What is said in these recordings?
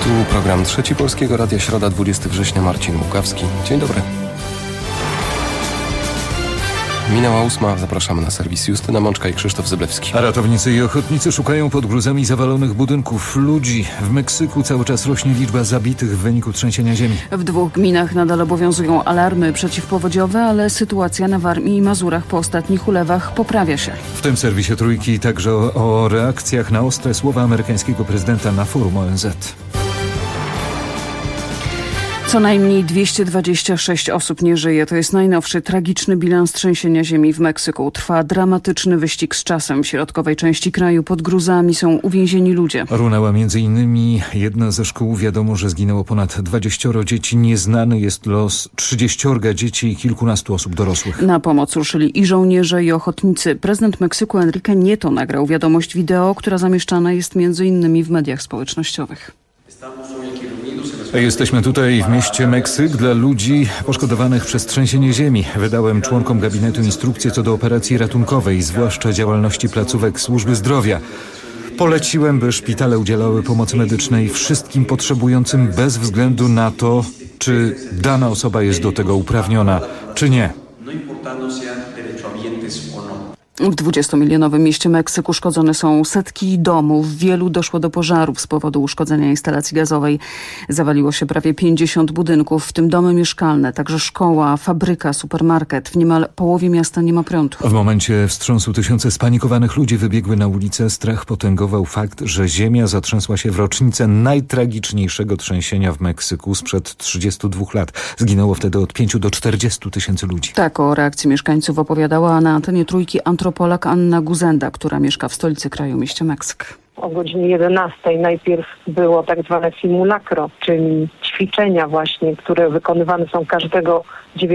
Tu program Trzeci Polskiego Radia, środa 20 września, Marcin Łukawski. Dzień dobry. Minęła 8, zapraszamy na serwis. Justyna Mączka i Krzysztof Zyblewski. A ratownicy i ochotnicy szukają pod gruzami zawalonych budynków ludzi. W Meksyku cały czas rośnie liczba zabitych w wyniku trzęsienia ziemi. W 2 gminach nadal obowiązują alarmy przeciwpowodziowe, ale sytuacja na Warmii i Mazurach po ostatnich ulewach poprawia się. W tym serwisie Trójki także o reakcjach na ostre słowa amerykańskiego prezydenta na forum ONZ. Co najmniej 226 osób nie żyje. To jest najnowszy tragiczny bilans trzęsienia ziemi w Meksyku. Trwa dramatyczny wyścig z czasem. W środkowej części kraju pod gruzami są uwięzieni ludzie. Runęła m.in. jedna ze szkół. Wiadomo, że zginęło ponad 20 dzieci. Nieznany jest los 30 dzieci i kilkunastu osób dorosłych. Na pomoc ruszyli i żołnierze, i ochotnicy. Prezydent Meksyku Enrique Nieto nagrał wiadomość wideo, która zamieszczana jest m.in. w mediach społecznościowych. Jesteśmy tutaj w mieście Meksyk dla ludzi poszkodowanych przez trzęsienie ziemi. Wydałem członkom gabinetu instrukcje co do operacji ratunkowej, zwłaszcza działalności placówek służby zdrowia. Poleciłem, by szpitale udzielały pomocy medycznej wszystkim potrzebującym bez względu na to, czy dana osoba jest do tego uprawniona, czy nie. W 20-milionowym mieście Meksyk uszkodzone są setki domów. W wielu doszło do pożarów z powodu uszkodzenia instalacji gazowej. Zawaliło się prawie 50 budynków, w tym domy mieszkalne, także szkoła, fabryka, supermarket. W niemal połowie miasta nie ma prądu. W momencie wstrząsu tysiące spanikowanych ludzi wybiegły na ulicę. Strach potęgował fakt, że ziemia zatrzęsła się w rocznicę najtragiczniejszego trzęsienia w Meksyku sprzed 32 lat. Zginęło wtedy od 5 do 40 tysięcy ludzi. Tak o reakcji mieszkańców opowiadała na antenie Trójki antropolog Anna Guzenda, która mieszka w stolicy kraju, mieście Meksyk. O godzinie 11 najpierw było tak zwane simulacro, czyli ćwiczenia właśnie, które wykonywane są każdego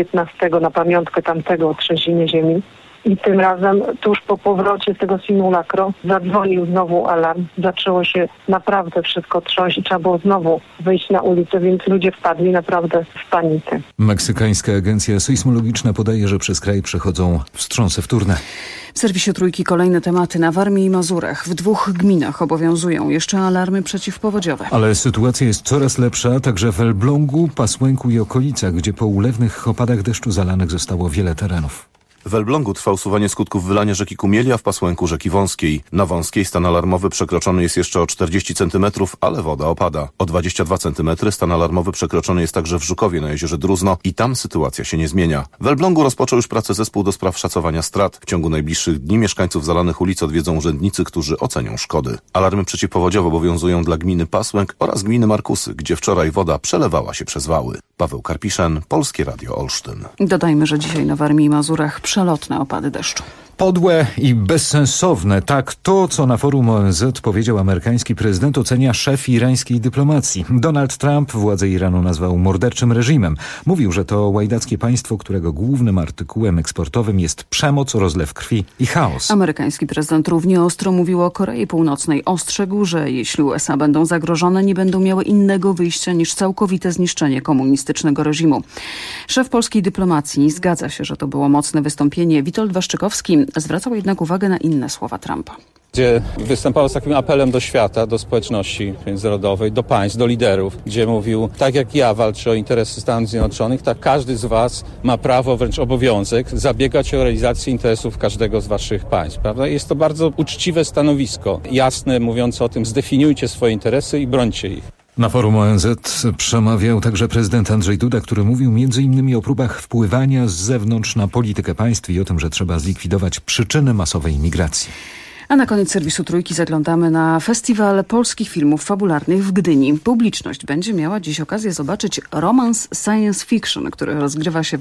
19 na pamiątkę tamtego trzęsienia ziemi. I tym razem tuż po powrocie z tego simulacro zadzwonił znowu alarm. Zaczęło się naprawdę wszystko trząść i trzeba było znowu wyjść na ulicę, więc ludzie wpadli naprawdę w panikę. Meksykańska agencja sejsmologiczna podaje, że przez kraj przechodzą wstrząsy wtórne. W serwisie Trójki kolejne tematy. Na Warmii i Mazurach w 2 gminach obowiązują jeszcze alarmy przeciwpowodziowe. Ale sytuacja jest coraz lepsza także w Elblągu, Pasłęku i okolicach, gdzie po ulewnych opadach deszczu zalanych zostało wiele terenów. W Elblągu trwa usuwanie skutków wylania rzeki Kumieli, a w Pasłęku rzeki Wąskiej. Na Wąskiej stan alarmowy przekroczony jest jeszcze o 40 cm, ale woda opada. O 22 cm stan alarmowy przekroczony jest także w Żukowie na jeziorze Druzno i tam sytuacja się nie zmienia. W Elblągu rozpoczął już pracę zespół do spraw szacowania strat. W ciągu najbliższych dni mieszkańców zalanych ulic odwiedzą urzędnicy, którzy ocenią szkody. Alarmy przeciwpowodziowe obowiązują dla gminy Pasłęk oraz gminy Markusy, gdzie wczoraj woda przelewała się przez wały. Paweł Karpiszyn, Polskie Radio Olsztyn. Dodajmy, że dzisiaj na Warmii i Mazurach przelotne opady deszczu. Podłe i bezsensowne. Tak to, co na forum ONZ powiedział amerykański prezydent, ocenia szef irańskiej dyplomacji. Donald Trump władzę Iranu nazwał morderczym reżimem. Mówił, że to łajdackie państwo, którego głównym artykułem eksportowym jest przemoc, rozlew krwi i chaos. Amerykański prezydent równie ostro mówił o Korei Północnej. Ostrzegł, że jeśli USA będą zagrożone, nie będą miały innego wyjścia niż całkowite zniszczenie komunistycznego reżimu. Szef polskiej dyplomacji zgadza się, że to było mocne wystąpienie. Witold Waszczykowski zwracał jednak uwagę na inne słowa Trumpa. Gdzie występował z takim apelem do świata, do społeczności międzynarodowej, do państw, do liderów, gdzie mówił, tak jak ja walczę o interesy Stanów Zjednoczonych, tak każdy z was ma prawo, wręcz obowiązek, zabiegać o realizację interesów każdego z waszych państw, prawda? Jest to bardzo uczciwe stanowisko, jasne, mówiące o tym, zdefiniujcie swoje interesy i brońcie ich. Na forum ONZ przemawiał także prezydent Andrzej Duda, który mówił m.in. o próbach wpływania z zewnątrz na politykę państw i o tym, że trzeba zlikwidować przyczyny masowej imigracji. A na koniec serwisu Trójki zaglądamy na Festiwal Polskich Filmów Fabularnych w Gdyni. Publiczność będzie miała dziś okazję zobaczyć romans science fiction, który rozgrywa się w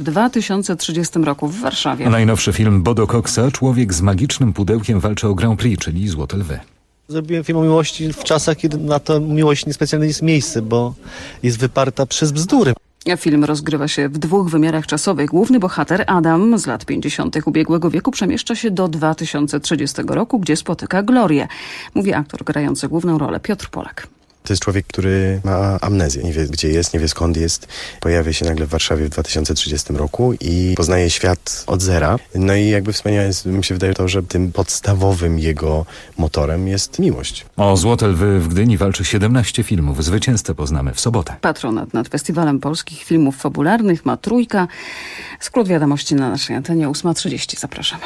2030 roku w Warszawie. Najnowszy film Bodo Coxa, Człowiek z magicznym pudełkiem, walczy o Grand Prix, czyli Złote Lwy. Zrobiłem film o miłości w czasach, kiedy na to miłość niespecjalnie jest miejsce, bo jest wyparta przez bzdury. Film rozgrywa się w 2 wymiarach czasowych. Główny bohater Adam z lat 50. ubiegłego wieku przemieszcza się do 2030 roku, gdzie spotyka Glorię. Mówi aktor grający główną rolę Piotr Polak. To jest człowiek, który ma amnezję. Nie wie, gdzie jest, nie wie, skąd jest. Pojawia się nagle w Warszawie w 2030 roku i poznaje świat od zera. No i jakby wspaniałe jest, mi się wydaje to, że tym podstawowym jego motorem jest miłość. O Złote Lwy w Gdyni walczy 17 filmów. Zwycięzcę poznamy w sobotę. Patronat nad Festiwalem Polskich Filmów Fabularnych ma Trójka. Skrót wiadomości na naszej antenie 8:30. Zapraszamy.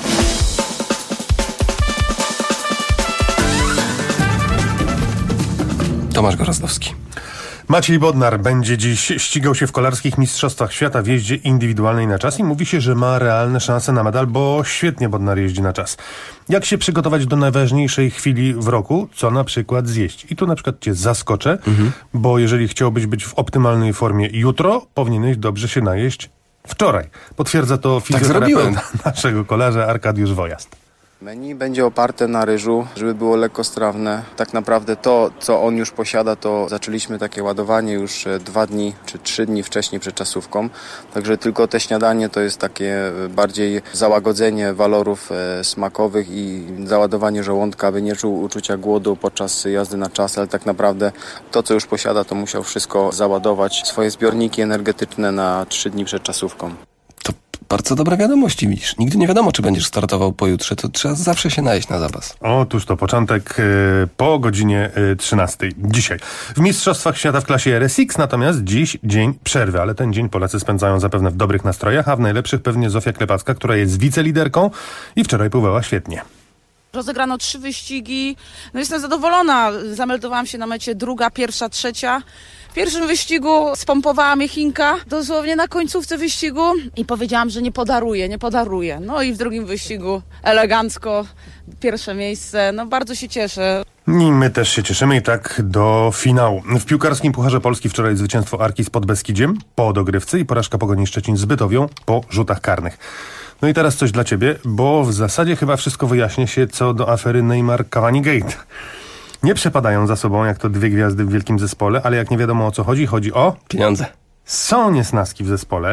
Tomasz Gorazdowski. Maciej Bodnar będzie dziś ścigał się w kolarskich mistrzostwach świata w jeździe indywidualnej na czas i mówi się, że ma realne szanse na medal, bo świetnie Bodnar jeździ na czas. Jak się przygotować do najważniejszej chwili w roku? Co na przykład zjeść? I tu na przykład cię zaskoczę, bo jeżeli chciałbyś być w optymalnej formie jutro, powinieneś dobrze się najeść wczoraj. Potwierdza to fizjoterapeuta naszego kolarza Arkadiusz Wojast. Menu będzie oparte na ryżu, żeby było lekkostrawne. Tak naprawdę to, co on już posiada, to zaczęliśmy takie ładowanie już 2 dni czy 3 dni wcześniej przed czasówką. Także tylko te śniadanie to jest takie bardziej załagodzenie walorów smakowych i załadowanie żołądka, aby nie czuł uczucia głodu podczas jazdy na czas, ale tak naprawdę to, co już posiada, to musiał wszystko załadować, swoje zbiorniki energetyczne na 3 dni przed czasówką. Bardzo dobre wiadomości, widzisz. Nigdy nie wiadomo, czy będziesz startował pojutrze, to trzeba zawsze się najeść na zapas. Otóż to początek po godzinie 13. Dzisiaj. W Mistrzostwach Świata w klasie RSX natomiast dziś dzień przerwy, ale ten dzień Polacy spędzają zapewne w dobrych nastrojach, a w najlepszych pewnie Zofia Klepacka, która jest wiceliderką i wczoraj pływała świetnie. Rozegrano 3 wyścigi, no jestem zadowolona, zameldowałam się na mecie 2., 1., 3. W pierwszym wyścigu spompowała mnie Chinka, dosłownie na końcówce wyścigu i powiedziałam, że nie podaruję. No i w drugim wyścigu elegancko, 1. miejsce, no bardzo się cieszę. I my też się cieszymy i tak do finału. W piłkarskim Pucharze Polski wczoraj zwycięstwo Arki z Podbeskidziem po dogrywce i porażka Pogoni Szczecin z Bytowią po rzutach karnych. No i teraz coś dla ciebie, bo w zasadzie chyba wszystko wyjaśnia się co do afery Neymar-Cavani Gate. Nie przepadają za sobą jak to 2 gwiazdy w wielkim zespole, ale jak nie wiadomo o co chodzi, chodzi o pieniądze. Są niesnaski w zespole,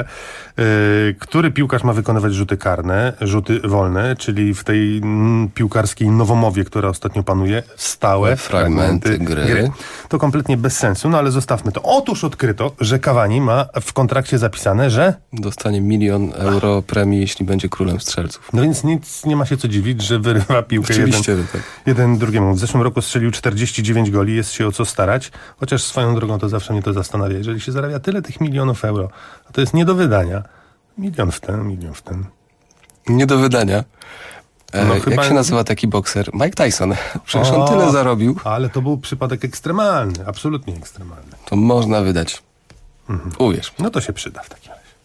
który piłkarz ma wykonywać rzuty karne, rzuty wolne, czyli w tej piłkarskiej nowomowie, która ostatnio panuje, stałe fragmenty gry. To kompletnie bez sensu, no ale zostawmy to. Otóż odkryto, że Cavani ma w kontrakcie zapisane, że dostanie 1 000 000 euro premii, jeśli będzie królem strzelców. No więc nic nie ma się co dziwić, że wyrywa piłkę jeden drugiemu. W zeszłym roku strzelił 49 goli, jest się o co starać, chociaż swoją drogą to zawsze mnie to zastanawia. Jeżeli się zarabia tyle tych milionów euro, a to jest nie do wydania. Milion w ten. Nie do wydania. Chyba... Jak się nazywa taki bokser? Mike Tyson. Przecież on tyle zarobił. Ale to był przypadek ekstremalny, absolutnie ekstremalny. To można wydać. Uwierz. No to się przyda w takim razie.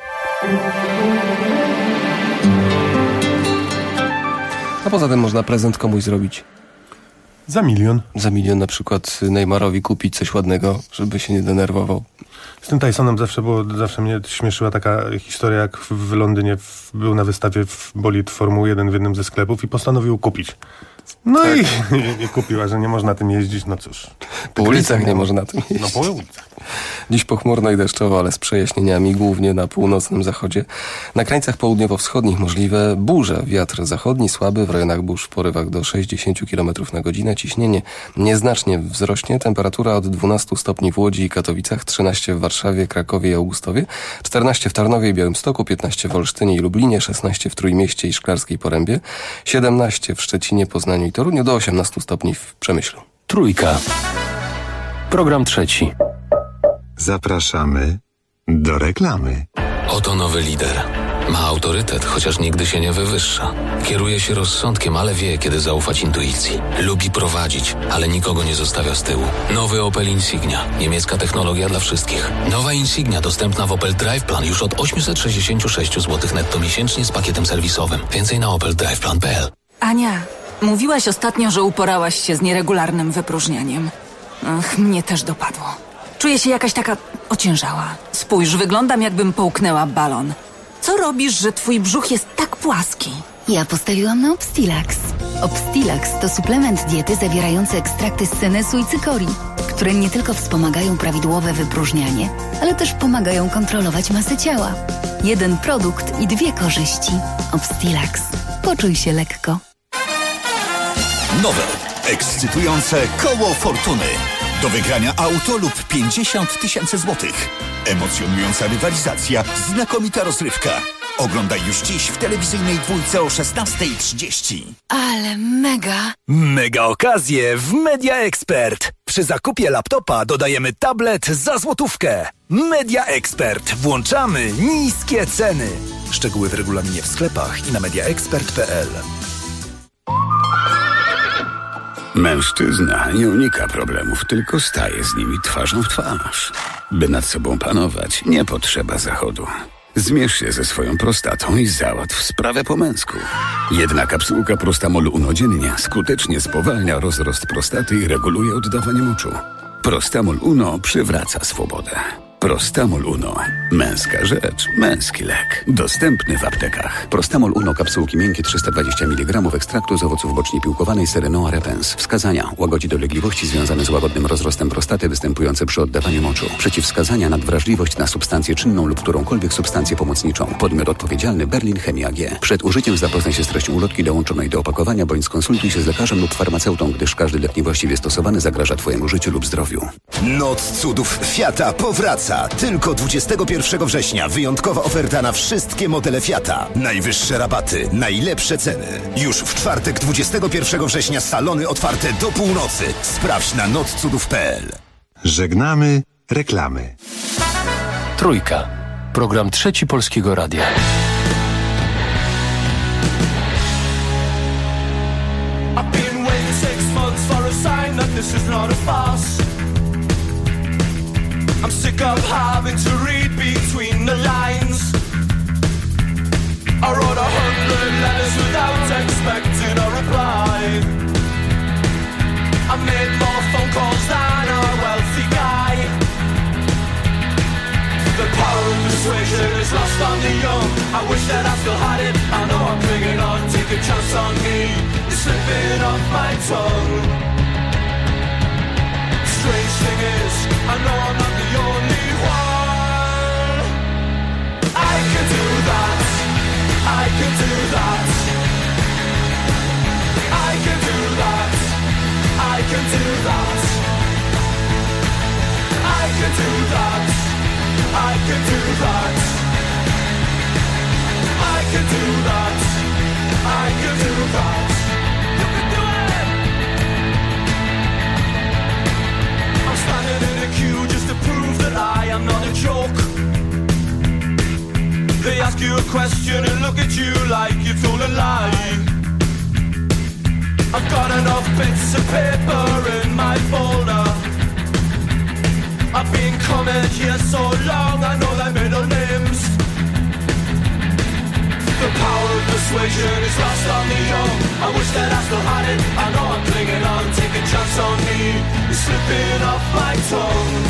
A poza tym można prezent komuś zrobić. Za 1 000 000. Za 1 000 000 na przykład Neymarowi kupić coś ładnego, żeby się nie denerwował. Z tym Tysonem zawsze mnie śmieszyła taka historia, jak w Londynie był na wystawie w bolid Formuły 1 w jednym ze sklepów i postanowił kupić. No tak. i kupiła, że nie można tym jeździć, no cóż. Po ulicach nie można tym jeździć. No po ulicach. Dziś pochmurno i deszczowo, ale z przejaśnieniami, głównie na północnym zachodzie. Na krańcach południowo-wschodnich możliwe burze. Wiatr zachodni słaby, w rejonach burz w porywach do 60 km na godzinę. Ciśnienie nieznacznie wzrośnie. Temperatura od 12 stopni w Łodzi i Katowicach, 13 w Warszawie, Krakowie i Augustowie, 14 w Tarnowie i Białymstoku, 15 w Olsztynie i Lublinie, 16 w Trójmieście i Szklarskiej Porębie, 17 w Szczecinie, Poznaniu i Toruniu, do 18 stopni w Przemyślu. Trójka. Program 3. Zapraszamy do reklamy. Oto nowy lider. Ma autorytet, chociaż nigdy się nie wywyższa. Kieruje się rozsądkiem, ale wie, kiedy zaufać intuicji. Lubi prowadzić, ale nikogo nie zostawia z tyłu. Nowy Opel Insignia. Niemiecka technologia dla wszystkich. Nowa Insignia dostępna w Opel Drive Plan już od 866 zł netto miesięcznie z pakietem serwisowym. Więcej na opeldriveplan.pl. Ania, mówiłaś ostatnio, że uporałaś się z nieregularnym wypróżnianiem. Ach, mnie też dopadło. Czuję się jakaś taka ociężała. Spójrz, wyglądam jakbym połknęła balon. Co robisz, że twój brzuch jest tak płaski? Ja postawiłam na Obstilax. Obstilax to suplement diety zawierający ekstrakty z senesu i cykorii, które nie tylko wspomagają prawidłowe wypróżnianie, ale też pomagają kontrolować masę ciała. Jeden produkt i 2 korzyści. Obstilax. Poczuj się lekko. Nowe, ekscytujące koło fortuny. Do wygrania auto lub 50 000 złotych. Emocjonująca rywalizacja, znakomita rozrywka. Oglądaj już dziś w telewizyjnej dwójce o 16:30. Ale mega! Mega okazje w Media Expert. Przy zakupie laptopa dodajemy tablet za złotówkę. Media Expert. Włączamy niskie ceny. Szczegóły w regulaminie w sklepach i na mediaexpert.pl. Mężczyzna nie unika problemów, tylko staje z nimi twarzą w twarz. By nad sobą panować, nie potrzeba zachodu. Zmierz się ze swoją prostatą i załatw sprawę po męsku. Jedna kapsułka Prostamol Uno dziennie skutecznie spowalnia rozrost prostaty i reguluje oddawanie moczu. Prostamol Uno przywraca swobodę. Prostamol Uno. Męska rzecz, męski lek. Dostępny w aptekach. Prostamol Uno, kapsułki miękkie 320 mg ekstraktu z owoców bocznie piłkowanej Serenoa repens. Wskazania: łagodzi dolegliwości związane z łagodnym rozrostem prostaty występujące przy oddawaniu moczu. Przeciwwskazania: nadwrażliwość na substancję czynną lub którąkolwiek substancję pomocniczą. Podmiot odpowiedzialny: Berlin Chemia G. Przed użyciem zapoznaj się z treścią ulotki dołączonej do opakowania, bądź skonsultuj się z lekarzem lub farmaceutą, gdyż każdy lek niewłaściwie stosowany zagraża Twojemu życiu lub zdrowiu. Noc cudów Fiata powraca. Tylko 21 września wyjątkowa oferta na wszystkie modele Fiata. Najwyższe rabaty, najlepsze ceny. Już w czwartek 21 września salony otwarte do północy. Sprawdź na notcudów.pl. Żegnamy reklamy. Trójka. Program Trzeci Polskiego Radia. I've been waiting 6 months for a sign that this is not a farce. I'm sick of having to read between the lines. I wrote 100 letters without expecting a reply. I made more phone calls than a wealthy guy. The power of persuasion is lost on the young. I wish that I still had it. I know I'm clinging on, take a chance on me. It's slipping off my tongue. Strange thing is, I know I'm not the only one. I can do that. I can do that. I can do that. I can do that. I can do that. I can do that. I can do that. I can do that. You can do it. I'm standing in a queue just to prove that I am not a joke. They ask you a question and look at you like you told a lie. I've got enough bits of paper in my folder. I've been coming here so long, I know their middle names. The power of persuasion is lost on the young. I wish that I still had it. I know I'm clinging on, take a chance on me. It's slipping off my tongue.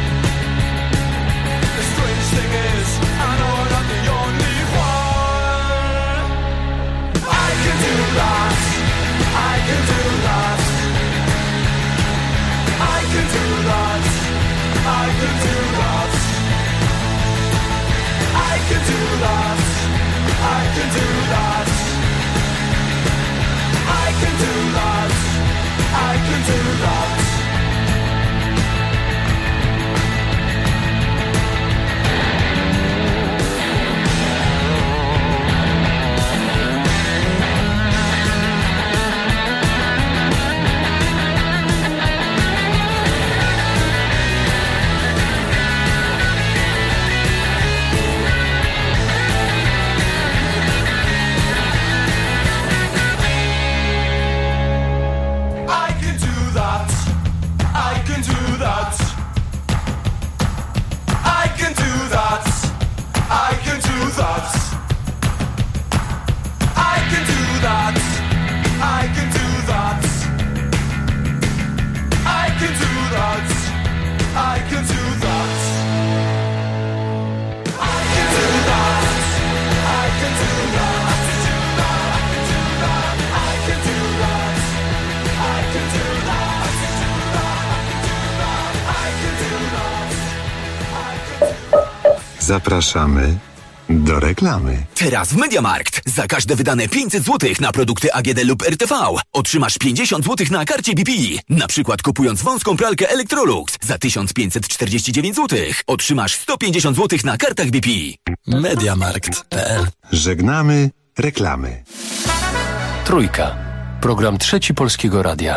The strange thing is, I know I'm not the only one. I can do that. I can do that. I can do that. I can do that. I can do that. I can do that. I can do that. I can do that. Zapraszamy Do reklamy. Teraz w MediaMarkt. Za każde wydane 500 zł na produkty AGD lub RTV otrzymasz 50 zł na karcie BP. Na przykład kupując wąską pralkę Electrolux za 1549 zł otrzymasz 150 zł na kartach BP. Mediamarkt.pl. Żegnamy reklamy. Trójka. Program Trzeci Polskiego Radia.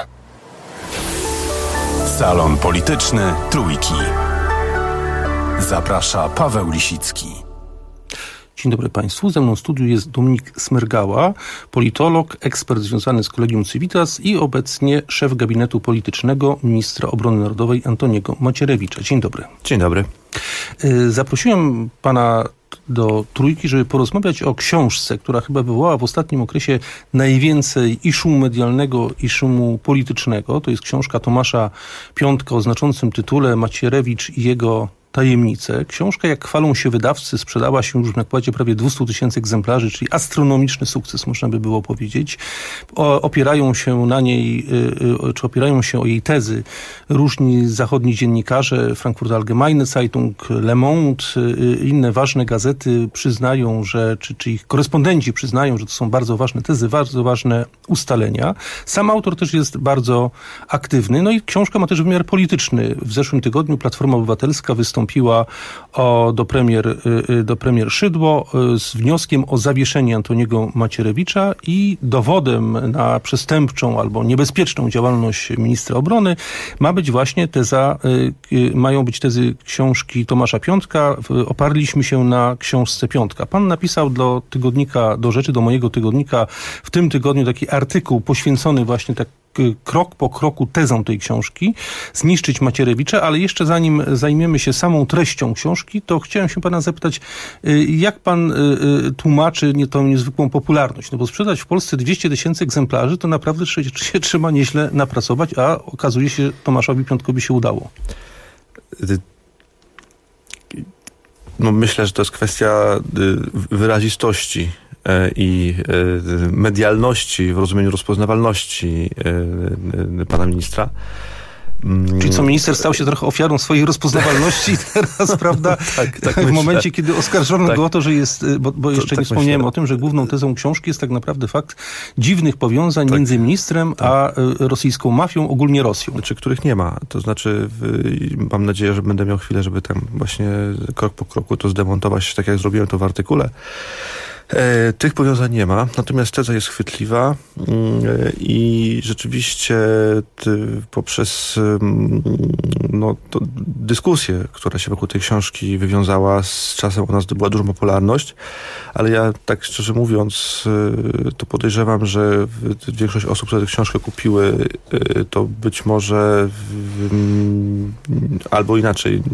Salon Polityczny Trójki. Zaprasza Paweł Lisicki. Dzień dobry Państwu. Ze mną w studiu jest Dominik Smyrgała, politolog, ekspert związany z Collegium Civitas i obecnie szef gabinetu politycznego ministra obrony narodowej Antoniego Macierewicza. Dzień dobry. Dzień dobry. Zaprosiłem pana do Trójki, żeby porozmawiać o książce, która chyba wywołała w ostatnim okresie najwięcej i szumu medialnego, i szumu politycznego. To jest książka Tomasza Piątka o znaczącym tytule Macierewicz i jego tajemnice. Książka, jak chwalą się wydawcy, sprzedała się już w nakładzie prawie 200 000 egzemplarzy, czyli astronomiczny sukces, można by było powiedzieć. Opierają się na niej, czy opierają się o jej tezy różni zachodni dziennikarze, Frankfurter Allgemeine Zeitung, Le Monde, inne ważne gazety przyznają, że, czy ich korespondenci przyznają, że to są bardzo ważne tezy, bardzo ważne ustalenia. Sam autor też jest bardzo aktywny, no i książka ma też wymiar polityczny. W zeszłym tygodniu Platforma Obywatelska wystąpiła do premier Szydło z wnioskiem o zawieszenie Antoniego Macierewicza i dowodem na przestępczą albo niebezpieczną działalność ministra obrony mają być tezy książki Tomasza Piątka. Oparliśmy się na książce Piątka. Pan napisał do tygodnika, do mojego tygodnika w tym tygodniu taki artykuł poświęcony właśnie krok po kroku tezą tej książki, zniszczyć Macierewicza, ale jeszcze zanim zajmiemy się samą treścią książki, to chciałem się pana zapytać, jak pan tłumaczy tą niezwykłą popularność? No bo sprzedać w Polsce 200 000 egzemplarzy, to naprawdę się trzeba nieźle napracować, a okazuje się, Tomaszowi Piątkowi się udało. No myślę, że to jest kwestia wyrazistości i medialności w rozumieniu rozpoznawalności pana ministra. Czyli co, minister stał się trochę ofiarą swojej rozpoznawalności teraz, prawda? tak w momencie, kiedy oskarżono go o to, że jest, bo jeszcze nie wspomniałem o tym, że główną tezą książki jest tak naprawdę fakt dziwnych powiązań między ministrem a rosyjską mafią, ogólnie Rosją. Znaczy, których nie ma. To znaczy, mam nadzieję, że będę miał chwilę, żeby tam właśnie krok po kroku to zdemontować, tak jak zrobiłem to w artykule. Tych powiązań nie ma, natomiast teza jest chwytliwa i rzeczywiście poprzez dyskusję, która się wokół tej książki wywiązała, z czasem ona zdobyła dużą popularność, ale ja tak szczerze mówiąc to podejrzewam, że większość osób, które tę książkę kupiły, to być może albo inaczej,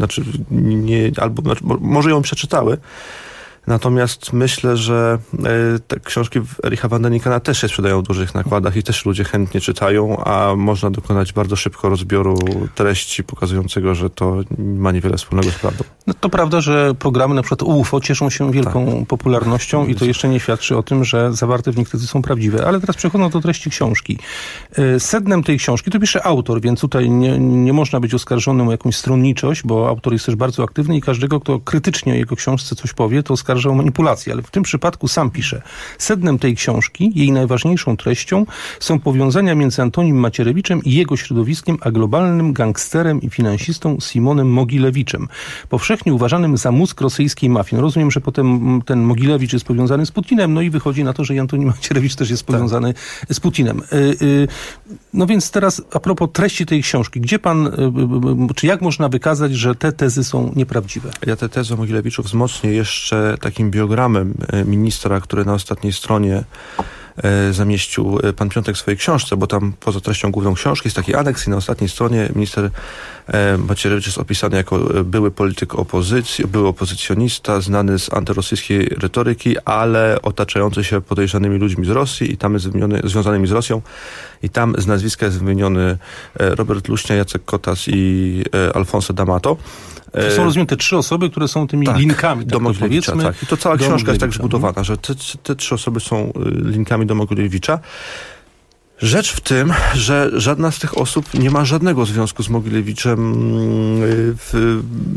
może ją przeczytały. Natomiast myślę, że te książki Ericha van Dänikena też się sprzedają w dużych nakładach i też ludzie chętnie czytają, a można dokonać bardzo szybko rozbioru treści pokazującego, że to ma niewiele wspólnego z prawdą. No to prawda, że programy na przykład UFO cieszą się wielką popularnością i to jeszcze nie świadczy o tym, że zawarte w nich tezy są prawdziwe. Ale teraz przechodząc do treści książki. Sednem tej książki, to pisze autor, więc tutaj nie można być oskarżonym o jakąś stronniczość, bo autor jest też bardzo aktywny i każdego, kto krytycznie o jego książce coś powie, to oskarża o manipulację, ale w tym przypadku sam pisze. Sednem tej książki, jej najważniejszą treścią są powiązania między Antonim Macierewiczem i jego środowiskiem, a globalnym gangsterem i finansistą Simonem Mogilewiczem, powszechnie uważanym za mózg rosyjskiej mafii. No rozumiem, że potem ten Mogilewicz jest powiązany z Putinem, no i wychodzi na to, że Antoni Macierewicz też jest powiązany z Putinem. No więc teraz a propos treści tej książki, czy jak można wykazać, że te tezy są nieprawdziwe? Ja tę tezę Mogilewiczu wzmocnię jeszcze takim biogramem ministra, który na ostatniej stronie zamieścił pan Piątek w swojej książce, bo tam poza treścią główną książki jest taki aneks i na ostatniej stronie minister Macierewicz jest opisany jako były polityk opozycji, były opozycjonista, znany z antyrosyjskiej retoryki, ale otaczający się podejrzanymi ludźmi z Rosji i tam jest związanymi z Rosją i tam z nazwiska jest wymieniony Robert Luśnia, Jacek Kotas i Alfonso D'Amato. To są, rozumiem, te trzy osoby, które są tymi linkami do Mogilewicza. Tak. I to cała książka jest tak zbudowana, że te trzy osoby są linkami do Mogilewicza. Rzecz w tym, że żadna z tych osób nie ma żadnego związku z Mogilewiczem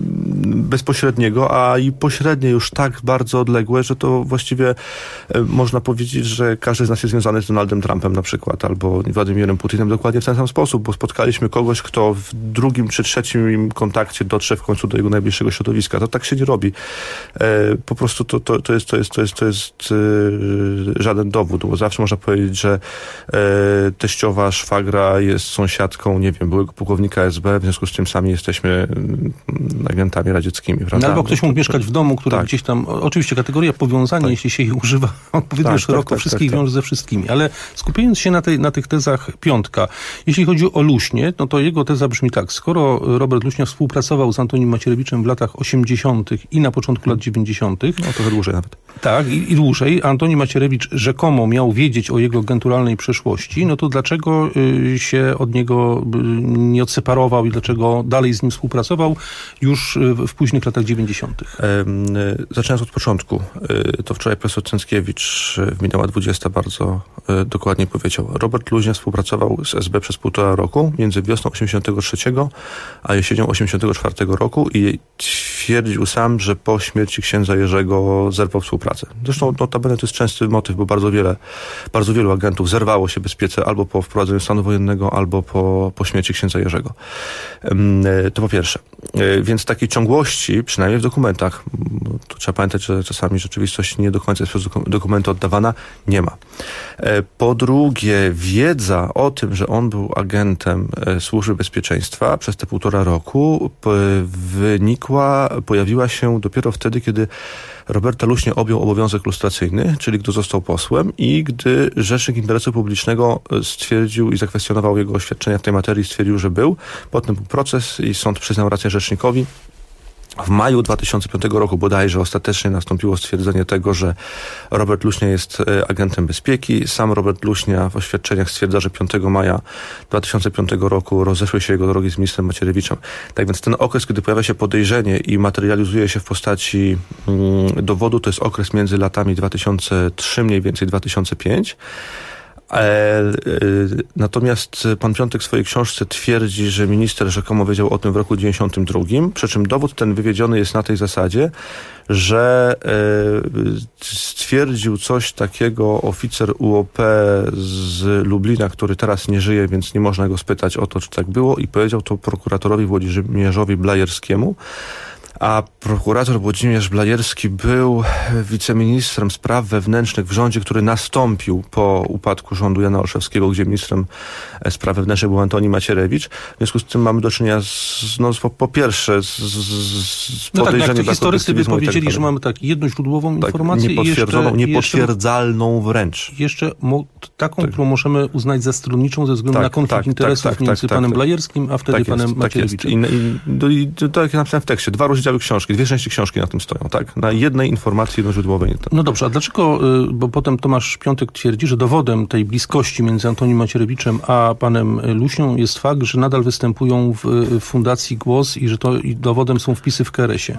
bezpośredniego, a i pośrednie już tak bardzo odległe, że to właściwie można powiedzieć, że każdy z nas jest związany z Donaldem Trumpem na przykład, albo Władimirem Putinem dokładnie w ten sam sposób, bo spotkaliśmy kogoś, kto w drugim czy trzecim kontakcie dotrze w końcu do jego najbliższego środowiska. To tak się nie robi. Po prostu to jest żaden dowód, bo zawsze można powiedzieć, że teściowa szwagra jest sąsiadką, nie wiem, byłego pułkownika SB, w związku z czym sami jesteśmy agentami radzieckimi, prawda? Albo ktoś mógł mieszkać w domu, który gdzieś tam, oczywiście kategoria powiązania, jeśli się ich używa odpowiednio szeroko, wszystkich wiąże ze wszystkimi, ale skupiając się na tych tezach piątka, jeśli chodzi o Luśnie, no to jego teza brzmi tak, skoro Robert Luśnia współpracował z Antonim Macierewiczem w latach 80. i na początku lat 90. No to dłużej nawet. Tak, i dłużej. Antoni Macierewicz rzekomo miał wiedzieć o jego agenturalnej przeszłości, no to dlaczego się od niego nie odseparował i dlaczego dalej z nim współpracował już w późnych latach 90. Zaczynając od początku, to wczoraj profesor Cęckiewicz w Minęła 20 bardzo dokładnie powiedział. Robert Luźnia współpracował z SB przez 1,5 roku, między wiosną 83 a jesienią 84 roku i twierdził sam, że po śmierci księdza Jerzego zerwał współpracę. Zresztą notabene to jest częsty motyw, bo bardzo wielu agentów zerwało się bezpiece albo po wprowadzeniu stanu wojennego, albo po śmierci księdza Jerzego. To po pierwsze. Więc takiej ciągłości, przynajmniej w dokumentach, bo to trzeba pamiętać, że czasami rzeczywistość nie do końca jest przez dokumenty oddawana, nie ma. Po drugie, wiedza o tym, że on był agentem Służby Bezpieczeństwa przez te 1,5 roku pojawiła się dopiero wtedy, kiedy Roberta Luśnię objął obowiązek lustracyjny, czyli gdy został posłem i gdy Rzecznik Interesu Publicznego stwierdził i zakwestionował jego oświadczenia w tej materii, stwierdził, że był. Potem był proces i sąd przyznał rację rzecznikowi. W maju 2005 roku bodajże ostatecznie nastąpiło stwierdzenie tego, że Robert Luśnia jest agentem bezpieki. Sam Robert Luśnia w oświadczeniach stwierdza, że 5 maja 2005 roku rozeszły się jego drogi z ministrem Macierewiczem. Tak więc ten okres, kiedy pojawia się podejrzenie i materializuje się w postaci dowodu, to jest okres między latami 2003 mniej więcej 2005. Natomiast pan Piątek w swojej książce twierdzi, że minister rzekomo wiedział o tym w roku 92, przy czym dowód ten wywiedziony jest na tej zasadzie, że stwierdził coś takiego oficer UOP z Lublina, który teraz nie żyje, więc nie można go spytać o to, czy tak było, i powiedział to prokuratorowi Włodzimierzowi Blajerskiemu. A prokurator Włodzimierz Blajerski był wiceministrem spraw wewnętrznych w rządzie, który nastąpił po upadku rządu Jana Olszewskiego, gdzie ministrem spraw wewnętrznych był Antoni Macierewicz. W związku z tym mamy do czynienia po pierwsze z podejrzeniem... No tak, historycy by powiedzieli, że mamy jednoźródłową informację niepotwierdzoną, niepotwierdzalną wręcz. Jeszcze taką, którą możemy uznać za stronniczą ze względu na konflikt interesów między panem Blajerskim, a wtedy panem Macierewiczem. Tak jak napisałem w tekście, 2 rozdziały książki, 2 części książki na tym stoją, tak? Na jednej informacji jednoźródłowej. No dobrze, a dlaczego, bo potem Tomasz Piątek twierdzi, że dowodem tej bliskości między Antonim Macierewiczem a panem Luśnią jest fakt, że nadal występują w Fundacji Głos i że dowodem są wpisy w KRS-ie.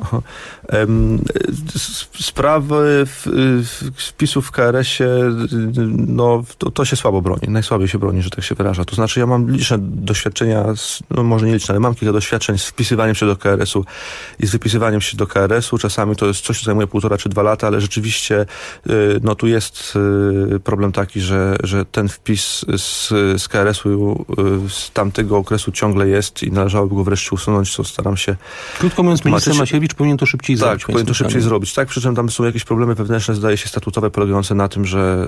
Sprawy wpisów w KRS-ie, no to się słabo broni. Najsłabiej się broni, że tak się wyraża. To znaczy ja mam liczne doświadczenia, może nie liczne, ale mam kilka doświadczeń z wpisywaniem się do KRS-u i z wypisywaniem się do KRS-u. Czasami to jest coś, co zajmuje 1,5 czy 2 lata, ale rzeczywiście no tu jest problem taki, że ten wpis z KRS-u z tamtego okresu ciągle jest i należałoby go wreszcie usunąć, co staram się... Krótko mówiąc, minister Macierewicz powinien to szybciej zrobić. Tak, powinien to szybciej zrobić. Tak, przy czym tam są jakieś problemy wewnętrzne, zdaje się, statutowe, polegające na tym, że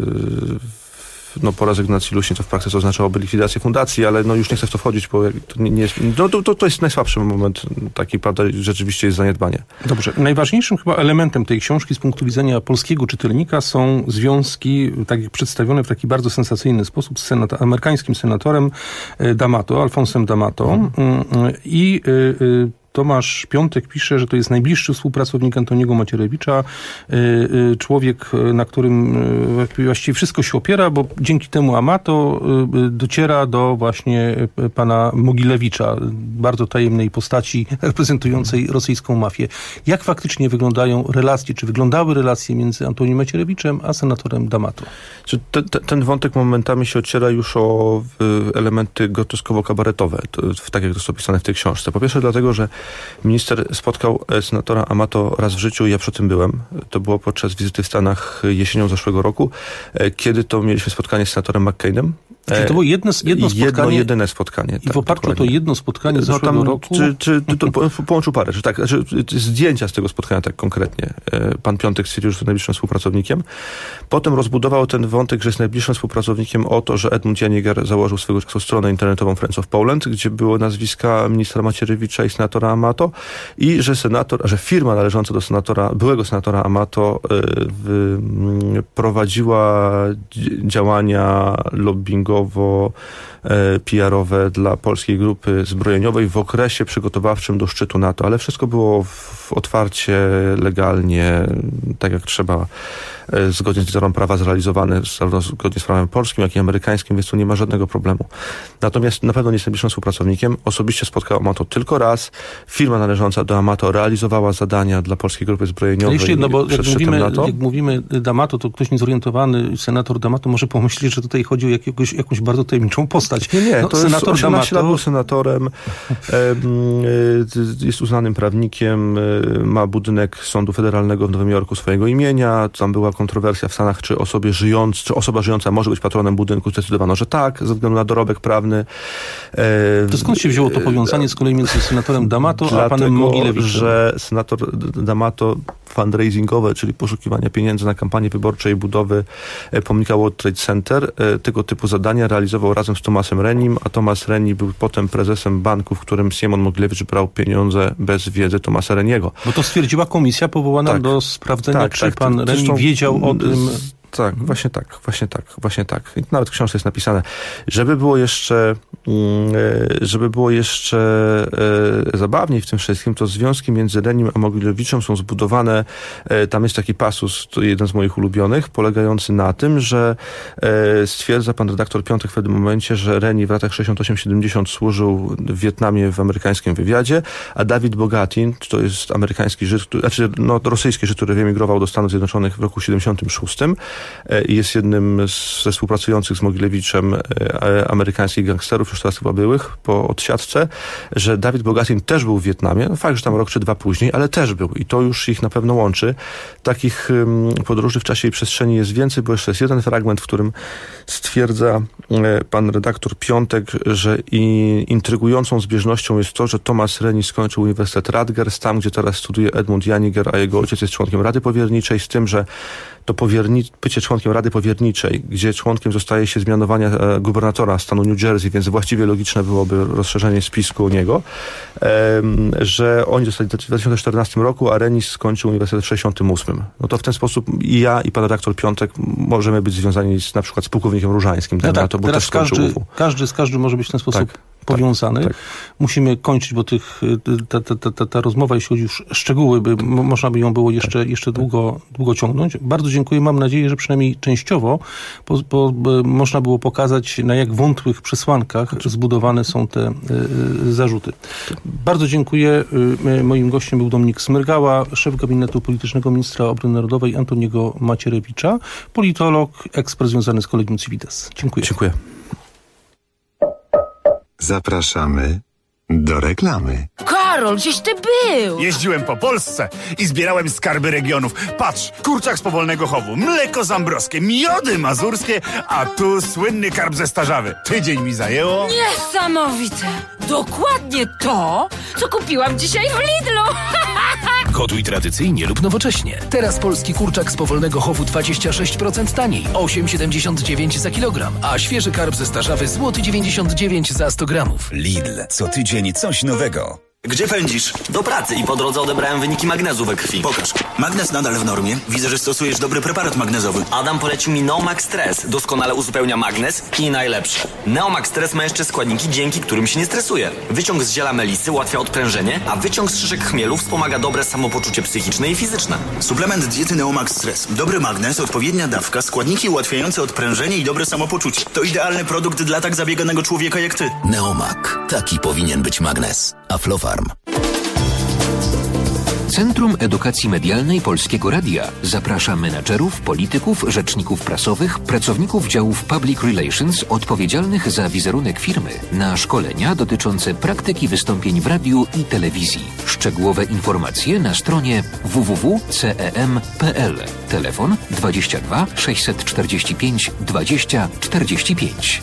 po rezygnacji Luśni to w praktyce oznaczałoby likwidację fundacji, ale już nie chcę w to wchodzić, bo to nie jest... To jest najsłabszy moment taki, prawda, rzeczywiście jest zaniedbanie. Dobrze. Najważniejszym chyba elementem tej książki z punktu widzenia polskiego czytelnika są związki, tak jak przedstawione w taki bardzo sensacyjny sposób z amerykańskim senatorem D'Amato, Alfonsem D'Amato i Tomasz Piątek pisze, że to jest najbliższy współpracownik Antoniego Macierewicza, człowiek, na którym właściwie wszystko się opiera, bo dzięki temu Amato dociera do właśnie pana Mogilewicza, bardzo tajemnej postaci reprezentującej rosyjską mafię. Jak faktycznie wyglądają relacje, czy wyglądały relacje między Antonim Macierewiczem a senatorem D'Amato? Ten wątek momentami się ociera już o elementy groteskowo-kabaretowe, tak jak to jest opisane w tej książce. Po pierwsze dlatego, że Minister spotkał senatora Amato raz w życiu, ja przy tym byłem. To było podczas wizyty w Stanach jesienią zeszłego roku, kiedy to mieliśmy spotkanie z senatorem McCainem. Czyli to było jedyne spotkanie. I w oparciu o to jedno spotkanie z zeszłego roku... Połączył parę, zdjęcia z tego spotkania tak konkretnie. Pan Piątek stwierdził, że jest najbliższym współpracownikiem. Potem rozbudował ten wątek, że jest najbliższym współpracownikiem o to, że Edmund Janiger założył swego czasu stronę internetową Friends of Poland, gdzie było nazwiska ministra Macierewicza i senatora Amato i że firma należąca do byłego senatora Amato prowadziła działania lobbyingowo-PR-owe dla polskiej grupy zbrojeniowej w okresie przygotowawczym do szczytu NATO, ale wszystko było otwarcie, legalnie, tak jak trzeba, zgodnie z literą prawa zrealizowane, zarówno zgodnie z prawem polskim, jak i amerykańskim, więc tu nie ma żadnego problemu. Natomiast na pewno nie jest najbliższym współpracownikiem. Osobiście spotkał Amato tylko raz. Firma należąca do Amato realizowała zadania dla polskiej grupy zbrojeniowej. Jeszcze jedno, bo jak mówimy D'Amato, to ktoś niezorientowany, senator D'Amato może pomyśleć, że tutaj chodzi o jakąś bardzo tajemniczą postać. Nie, to senator jest 18 lat, był senatorem, jest uznanym prawnikiem, ma budynek Sądu Federalnego w Nowym Jorku swojego imienia. Tam była kontrowersja w Stanach, czy osoba żyjąca może być patronem budynku. Zdecydowano, że tak, ze względu na dorobek prawny. To skąd się wzięło to powiązanie z kolei między senatorem D'Amato a panem Mogilewiczem? Że senator D'Amato fundraisingowe, czyli poszukiwania pieniędzy na kampanię wyborczej budowy pomnika World Trade Center, tego typu zadania realizował razem z Tomasem Rennim, a Tomas Rennie był potem prezesem banku, w którym Szymon Mogilewicz brał pieniądze bez wiedzy Tomasa Renniego. Bo to stwierdziła komisja powołana do sprawdzenia, czy pan Rennie wiedział o tym... Tak, właśnie tak. I nawet w książce jest napisane, żeby było jeszcze zabawniej w tym wszystkim, to związki między Rennim a Mogilewiczem są zbudowane, tam jest taki pasus, to jeden z moich ulubionych, polegający na tym, że stwierdza pan redaktor Piątek w pewnym momencie, że Rennie w latach 68-70 służył w Wietnamie w amerykańskim wywiadzie, a Dawid Bogatin, to jest amerykański Żyd, rosyjski Żyd, który wyemigrował do Stanów Zjednoczonych w roku 76, jest jednym ze współpracujących z Mogilewiczem amerykańskich gangsterów, już teraz chyba byłych, po odsiadce, że Dawid Bogatin też był w Wietnamie. No fakt, że tam rok czy dwa później, ale też był i to już ich na pewno łączy. Takich podróży w czasie i przestrzeni jest więcej, bo jeszcze jest jeden fragment, w którym stwierdza pan redaktor Piątek, że intrygującą zbieżnością jest to, że Thomas Rennie skończył Uniwersytet Rutgers, tam gdzie teraz studiuje Edmund Janiger, a jego ojciec jest członkiem Rady Powierniczej, z tym, że to bycie członkiem Rady Powierniczej, gdzie członkiem zostaje się z mianowania gubernatora stanu New Jersey, więc właściwie logiczne byłoby rozszerzenie spisku niego, że oni zostali w 2014 roku, a Rennie skończył Uniwersytet w 1968. No to w ten sposób i ja, i pan redaktor Piątek możemy być związani na przykład z pułkownikiem Różańskim. No tak, teraz każdy z każdym może być w ten sposób powiązany. Tak. Musimy kończyć, bo ta rozmowa, jeśli chodzi już o szczegóły, można by ją było jeszcze długo ciągnąć. Bardzo dziękuję. Mam nadzieję, że przynajmniej częściowo można było pokazać, na jak wątłych przesłankach zbudowane są te zarzuty. Bardzo dziękuję. Moim gościem był Dominik Smyrgała, szef gabinetu politycznego ministra obrony narodowej Antoniego Macierewicza, politolog, ekspert związany z Collegium Civitas. Dziękuję. Dziękuję. Zapraszamy do reklamy. Karol, gdzieś ty był? Jeździłem po Polsce i zbierałem skarby regionów. Patrz, kurczak z Powolnego Chowu, mleko zambrowskie, miody mazurskie, a tu słynny karp ze Starzawy. Tydzień mi zajęło. Niesamowite! Dokładnie to, co kupiłam dzisiaj w Lidlu. Gotuj tradycyjnie lub nowocześnie. Teraz polski kurczak z Powolnego Chowu 26% taniej, 8,79 za kilogram, a świeży karp ze Starzawy złoty 99 za 100 gramów. Lidl, co tydzień coś nowego. Gdzie pędzisz? Do pracy i po drodze odebrałem wyniki magnezu we krwi. Pokaż. Magnez nadal w normie? Widzę, że stosujesz dobry preparat magnezowy. Adam polecił mi Neomax Stress. Doskonale uzupełnia magnez i najlepsze. Neomax Stress ma jeszcze składniki, dzięki którym się nie stresuje. Wyciąg z ziela melisy ułatwia odprężenie, a wyciąg z szyszek chmielu wspomaga dobre samopoczucie psychiczne i fizyczne. Suplement diety Neomax Stress. Dobry magnez, odpowiednia dawka, składniki ułatwiające odprężenie i dobre samopoczucie. To idealny produkt dla tak zabieganego człowieka jak ty. Neomak. Taki powinien być magnez. Aflofarm. Centrum Edukacji Medialnej Polskiego Radia zaprasza menadżerów, polityków, rzeczników prasowych, pracowników działów Public Relations odpowiedzialnych za wizerunek firmy na szkolenia dotyczące praktyki wystąpień w radiu i telewizji. Szczegółowe informacje na stronie www.cem.pl. Telefon 22 645 20 45.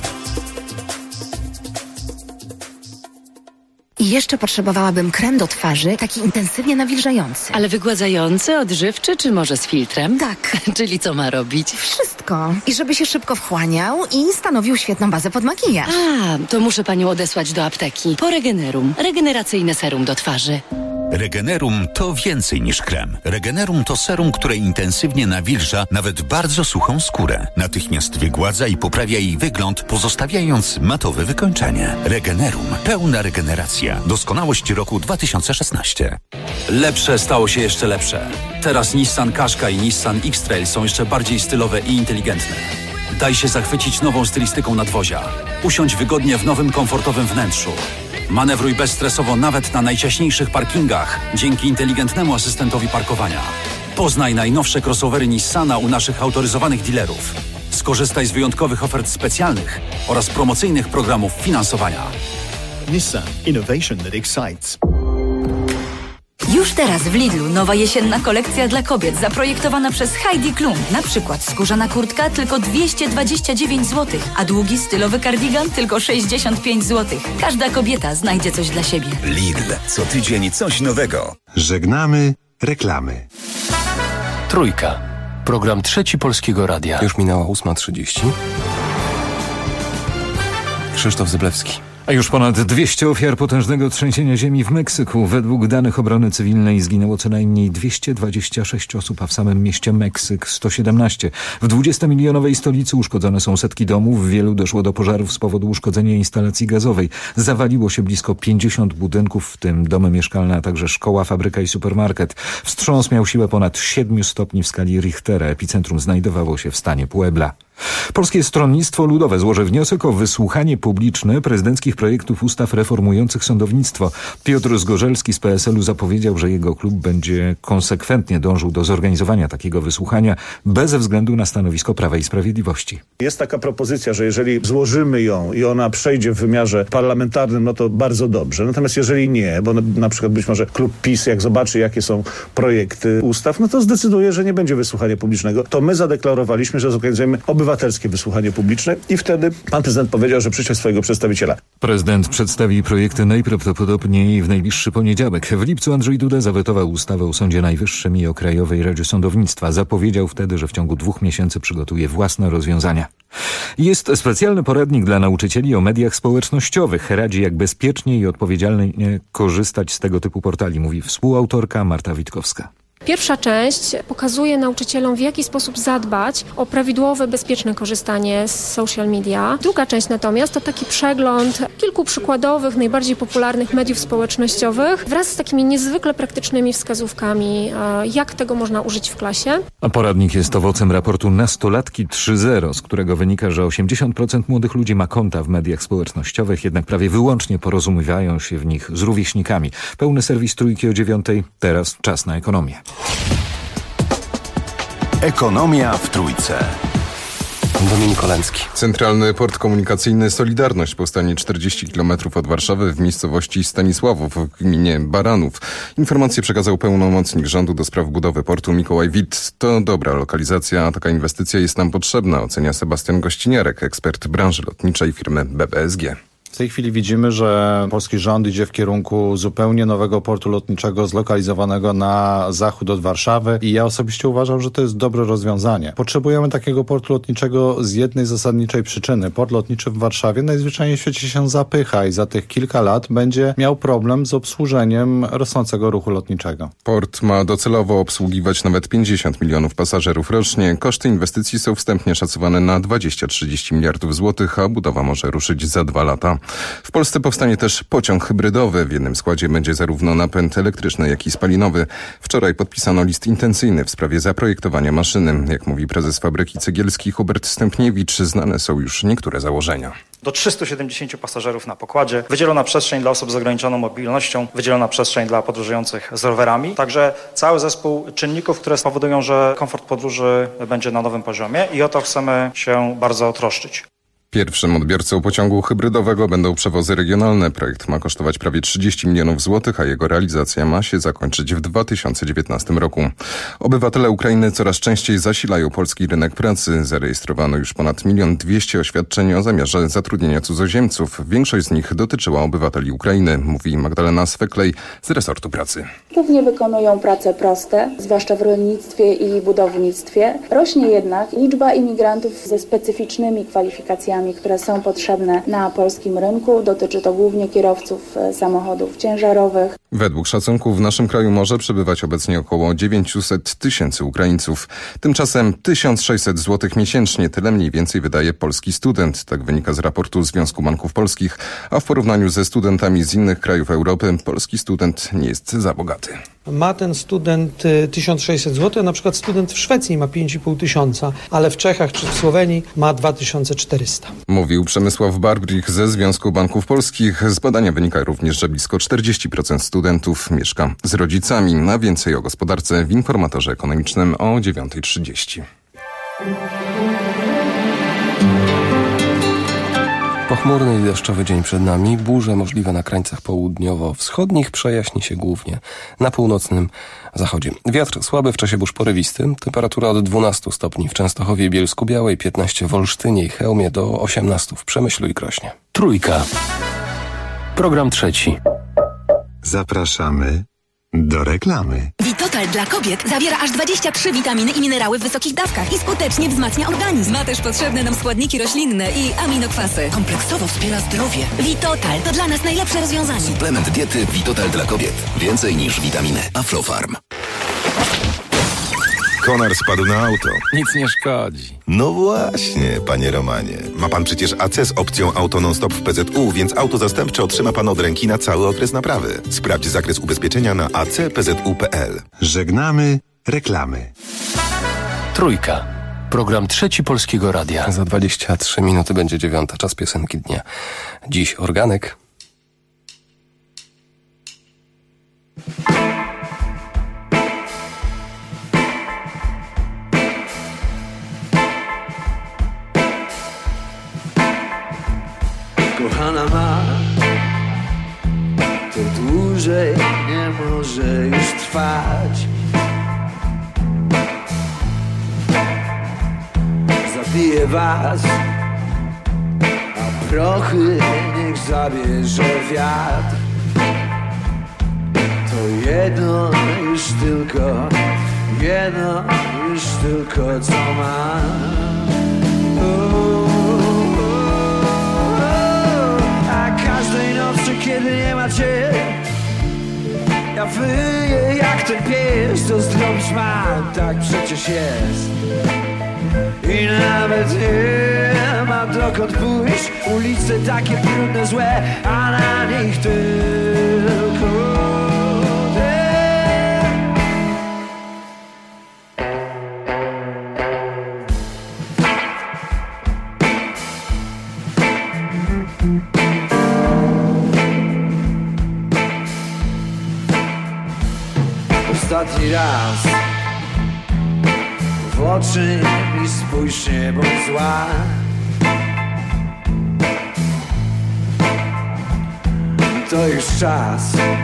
I jeszcze potrzebowałabym krem do twarzy, taki intensywnie nawilżający. Ale wygładzający, odżywczy, czy może z filtrem? Tak. Czyli co ma robić? Wszystko. I żeby się szybko wchłaniał i stanowił świetną bazę pod makijaż. A, to muszę panią odesłać do apteki. Po Regenerum. Regeneracyjne serum do twarzy. Regenerum to więcej niż krem. Regenerum to serum, które intensywnie nawilża nawet bardzo suchą skórę. Natychmiast wygładza i poprawia jej wygląd, pozostawiając matowe wykończenie. Regenerum. Pełna regeneracja. Doskonałość roku 2016. Lepsze stało się jeszcze lepsze. Teraz Nissan Qashqai i Nissan X-Trail są jeszcze bardziej stylowe i inteligentne. Daj się zachwycić nową stylistyką nadwozia. Usiądź wygodnie w nowym, komfortowym wnętrzu. Manewruj bezstresowo nawet na najciaśniejszych parkingach dzięki inteligentnemu asystentowi parkowania. Poznaj najnowsze crossovery Nissana u naszych autoryzowanych dealerów. Skorzystaj z wyjątkowych ofert specjalnych oraz promocyjnych programów finansowania. Nissan. Innovation that excites. Już teraz w Lidlu nowa jesienna kolekcja dla kobiet zaprojektowana przez Heidi Klum. Na przykład skórzana kurtka tylko 229 zł, a długi stylowy kardigan tylko 65 zł. Każda kobieta znajdzie coś dla siebie. Lidl. Co tydzień coś nowego. Żegnamy reklamy. Trójka. Program Trzeci Polskiego Radia. Już minęła 8:30. Krzysztof Zyblewski. A już ponad 200 ofiar potężnego trzęsienia ziemi w Meksyku. Według danych obrony cywilnej zginęło co najmniej 226 osób, a w samym mieście Meksyk 117. W 20-milionowej stolicy uszkodzone są setki domów. W wielu doszło do pożarów z powodu uszkodzenia instalacji gazowej. Zawaliło się blisko 50 budynków, w tym domy mieszkalne, a także szkoła, fabryka i supermarket. Wstrząs miał siłę ponad 7 stopni w skali Richtera. Epicentrum znajdowało się w stanie Puebla. Polskie Stronnictwo Ludowe złoży wniosek o wysłuchanie publiczne prezydenckich projektów ustaw reformujących sądownictwo. Piotr Zgorzelski z PSL-u zapowiedział, że jego klub będzie konsekwentnie dążył do zorganizowania takiego wysłuchania bez względu na stanowisko Prawa i Sprawiedliwości. Jest taka propozycja, że jeżeli złożymy ją i ona przejdzie w wymiarze parlamentarnym, no to bardzo dobrze. Natomiast jeżeli nie, bo na przykład być może klub PiS, jak zobaczy, jakie są projekty ustaw, no to zdecyduje, że nie będzie wysłuchania publicznego. To my zadeklarowaliśmy, że zorganizujemy obywatelskie wysłuchanie publiczne i wtedy pan prezydent powiedział, że przyśle swojego przedstawiciela. Prezydent przedstawi projekty najprawdopodobniej w najbliższy poniedziałek. W lipcu Andrzej Duda zawetował ustawę o Sądzie Najwyższym i o Krajowej Radzie Sądownictwa. Zapowiedział wtedy, że w ciągu 2 miesięcy przygotuje własne rozwiązania. Jest specjalny poradnik dla nauczycieli o mediach społecznościowych. Radzi, jak bezpiecznie i odpowiedzialnie korzystać z tego typu portali, mówi współautorka Marta Witkowska. Pierwsza część pokazuje nauczycielom, w jaki sposób zadbać o prawidłowe, bezpieczne korzystanie z social media. Druga część natomiast to taki przegląd kilku przykładowych, najbardziej popularnych mediów społecznościowych wraz z takimi niezwykle praktycznymi wskazówkami, jak tego można użyć w klasie. A poradnik jest owocem raportu Nastolatki 3.0, z którego wynika, że 80% młodych ludzi ma konta w mediach społecznościowych, jednak prawie wyłącznie porozumiewają się w nich z rówieśnikami. Pełny serwis Trójki o 9:00. Teraz czas na ekonomię. Ekonomia w Trójce. Dominik Oleński. Centralny Port Komunikacyjny Solidarność powstanie 40 km od Warszawy w miejscowości Stanisławów w gminie Baranów. Informację przekazał pełnomocnik rządu do spraw budowy portu Mikołaj Witt. To dobra lokalizacja, a taka inwestycja jest nam potrzebna, ocenia Sebastian Gościniarek, ekspert branży lotniczej firmy BBSG. W tej chwili widzimy, że polski rząd idzie w kierunku zupełnie nowego portu lotniczego zlokalizowanego na zachód od Warszawy i ja osobiście uważam, że to jest dobre rozwiązanie. Potrzebujemy takiego portu lotniczego z jednej zasadniczej przyczyny. Port lotniczy w Warszawie najzwyczajniej w świecie się zapycha i za tych kilka lat będzie miał problem z obsłużeniem rosnącego ruchu lotniczego. Port ma docelowo obsługiwać nawet 50 milionów pasażerów rocznie. Koszty inwestycji są wstępnie szacowane na 20-30 miliardów złotych, a budowa może ruszyć za 2 lata. W Polsce powstanie też pociąg hybrydowy. W jednym składzie będzie zarówno napęd elektryczny, jak i spalinowy. Wczoraj podpisano list intencyjny w sprawie zaprojektowania maszyny. Jak mówi prezes Fabryki Cegielskiej Hubert Stępniewicz, znane są już niektóre założenia. Do 370 pasażerów na pokładzie, wydzielona przestrzeń dla osób z ograniczoną mobilnością, wydzielona przestrzeń dla podróżujących z rowerami. Także cały zespół czynników, które spowodują, że komfort podróży będzie na nowym poziomie i o to chcemy się bardzo troszczyć. Pierwszym odbiorcą pociągu hybrydowego będą przewozy regionalne. Projekt ma kosztować prawie 30 milionów złotych, a jego realizacja ma się zakończyć w 2019 roku. Obywatele Ukrainy coraz częściej zasilają polski rynek pracy. Zarejestrowano już ponad 1 200 oświadczeń o zamiarze zatrudnienia cudzoziemców. Większość z nich dotyczyła obywateli Ukrainy, mówi Magdalena Sveklej z resortu pracy. Głównie wykonują prace proste, zwłaszcza w rolnictwie i budownictwie. Rośnie jednak liczba imigrantów ze specyficznymi kwalifikacjami, które są potrzebne na polskim rynku. Dotyczy to głównie kierowców samochodów ciężarowych. Według szacunków w naszym kraju może przebywać obecnie około 900 tysięcy Ukraińców. Tymczasem 1600 zł miesięcznie, tyle mniej więcej wydaje polski student. Tak wynika z raportu Związku Banków Polskich, a w porównaniu ze studentami z innych krajów Europy polski student nie jest za bogaty. Ma ten student 1600 zł, na przykład student w Szwecji ma 5500, ale w Czechach czy w Słowenii ma 2400. Mówił Przemysław Barbrich ze Związku Banków Polskich. Z badania wynika również, że blisko 40% studentów mieszka z rodzicami. A więcej o gospodarce w informatorze ekonomicznym o 9:30. Pochmurny i deszczowy dzień przed nami. Burze możliwe na krańcach południowo-wschodnich. Przejaśni się głównie na północnym zachodzie. Wiatr słaby w czasie burz porywisty. Temperatura od 12 stopni w Częstochowie i Bielsku-Białej, 15 w Olsztynie i Chełmie, do 18 w Przemyślu i Krośnie. Trójka. Program trzeci. Zapraszamy do reklamy. Vitotal dla kobiet zawiera aż 23 witaminy i minerały w wysokich dawkach i skutecznie wzmacnia organizm. Ma też potrzebne nam składniki roślinne i aminokwasy. Kompleksowo wspiera zdrowie. Vitotal to dla nas najlepsze rozwiązanie. Suplement diety Vitotal dla kobiet. Więcej niż witaminy. Aflofarm. Konar spadł na auto. Nic nie szkodzi. No właśnie, panie Romanie. Ma pan przecież AC z opcją Auto Non-Stop w PZU, więc auto zastępcze otrzyma pan od ręki na cały okres naprawy. Sprawdź zakres ubezpieczenia na acpzu.pl. Żegnamy reklamy. Trójka. Program trzeci Polskiego Radia. Za 23 minuty będzie 9. Czas piosenki dnia. Dziś organek. Kochana ma, to dłużej nie może już trwać. Zabiję was, a prochy niech zabierze wiatr. To jedno już tylko co mam. Każdej nocy, kiedy nie ma cię, ja wyję jak ten pies. To zrobić mam, tak przecież jest. I nawet nie ma dokąd pójść. Ulice takie brudne, złe, a na nich tylko ostatni raz w oczy mi spójrz, nie bądź zła. To już czas,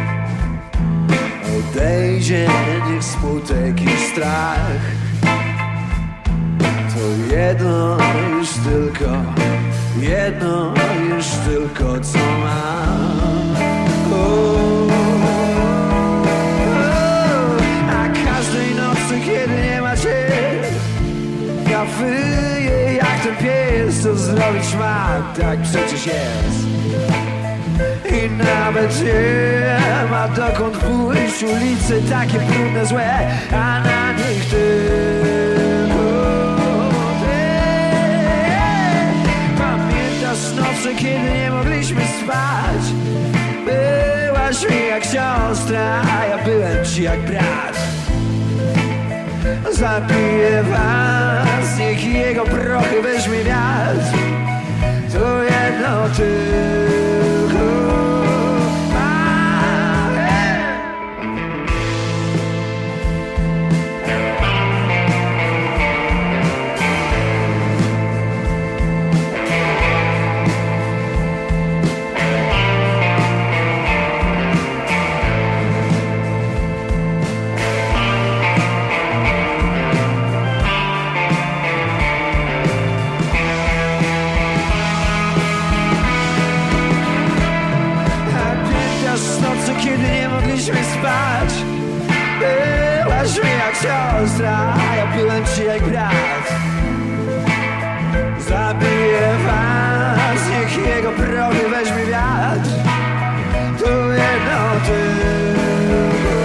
odejdzie niech smutek i strach. To jedno już tylko co mam. Kiedy nie ma cię, ja wyję jak ten pies. To zrobić mam, tak przecież jest. I nawet nie ma dokąd pójść. Ulice takie brudne, złe, a na nich tylko ty. Pamiętasz noce, kiedy nie mogliśmy spać. Byłaś mi jak siostra, a ja byłem ci jak brat. Zabiję was, niech jego prochy weźmie wiatr. To jedno tylko spać. Byłaś mi jak siostra, a ja byłem ci jak brat. Zabiję was, niech jego prochy weźmie wiatr. Tu jedno tylko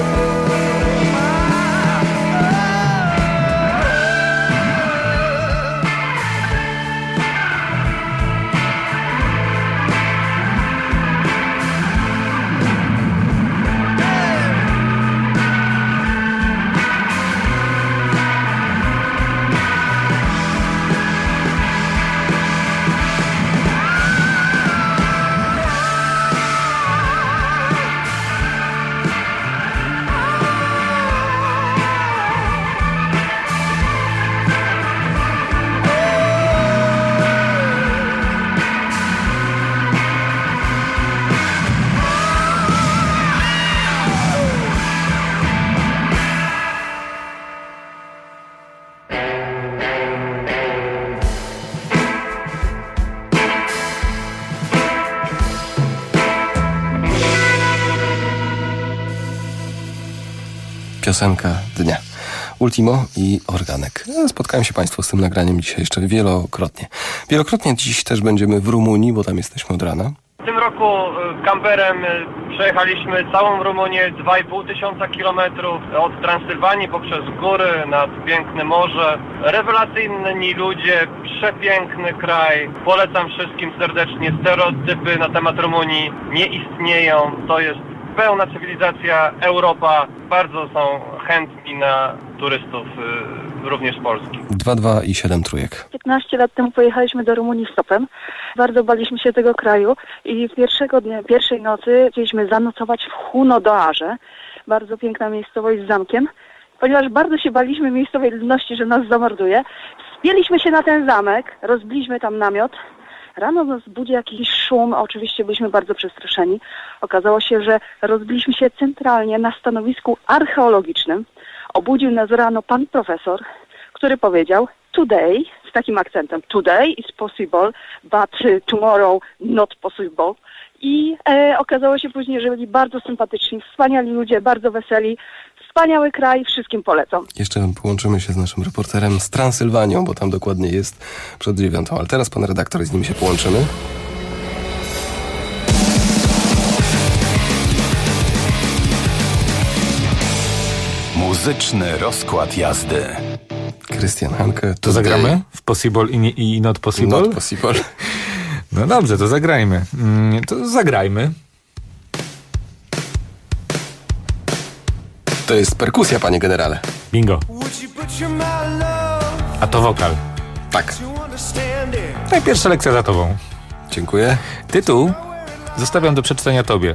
Piosenka dnia. Ultimo i Organek. Spotkają się Państwo z tym nagraniem dzisiaj jeszcze wielokrotnie. Wielokrotnie dziś też będziemy w Rumunii, bo tam jesteśmy od rana. W tym roku kamperem przejechaliśmy całą Rumunię, 2500 kilometrów od Transylwanii poprzez góry, nad piękne morze. Rewelacyjni ludzie, przepiękny kraj. Polecam wszystkim serdecznie. Stereotypy na temat Rumunii nie istnieją. To jest pełna cywilizacja, Europa. Bardzo są chętni na turystów, również z Polski. 2,2 i 7 trójek. 15 lat temu pojechaliśmy do Rumunii stopem. Bardzo baliśmy się tego kraju i pierwszej nocy chcieliśmy zanocować w Hunedoarze. Bardzo piękna miejscowość z zamkiem. Ponieważ bardzo się baliśmy miejscowej ludności, że nas zamorduje, wspięliśmy się na ten zamek, rozbiliśmy tam namiot. Rano nas budzi jakiś szum, oczywiście byliśmy bardzo przestraszeni. Okazało się, że rozbiliśmy się centralnie na stanowisku archeologicznym. Obudził nas rano pan profesor, który powiedział today, z takim akcentem, today is possible, but tomorrow not possible. I okazało się później, że byli bardzo sympatyczni, wspaniali ludzie, bardzo weseli. Wspaniały kraj, wszystkim polecam. Jeszcze połączymy się z naszym reporterem z Transylwanią, bo tam dokładnie jest przed 9. Ale teraz pan redaktor i z nim się połączymy. Muzyczny rozkład jazdy. Krystian Hanke. To zagramy? W Possible i Not Possible? Not Possible. No dobrze, to zagrajmy. To jest perkusja, panie generale. Bingo. A to wokal. Tak. No i pierwsza lekcja za tobą. Dziękuję. Tytuł zostawiam do przeczytania tobie.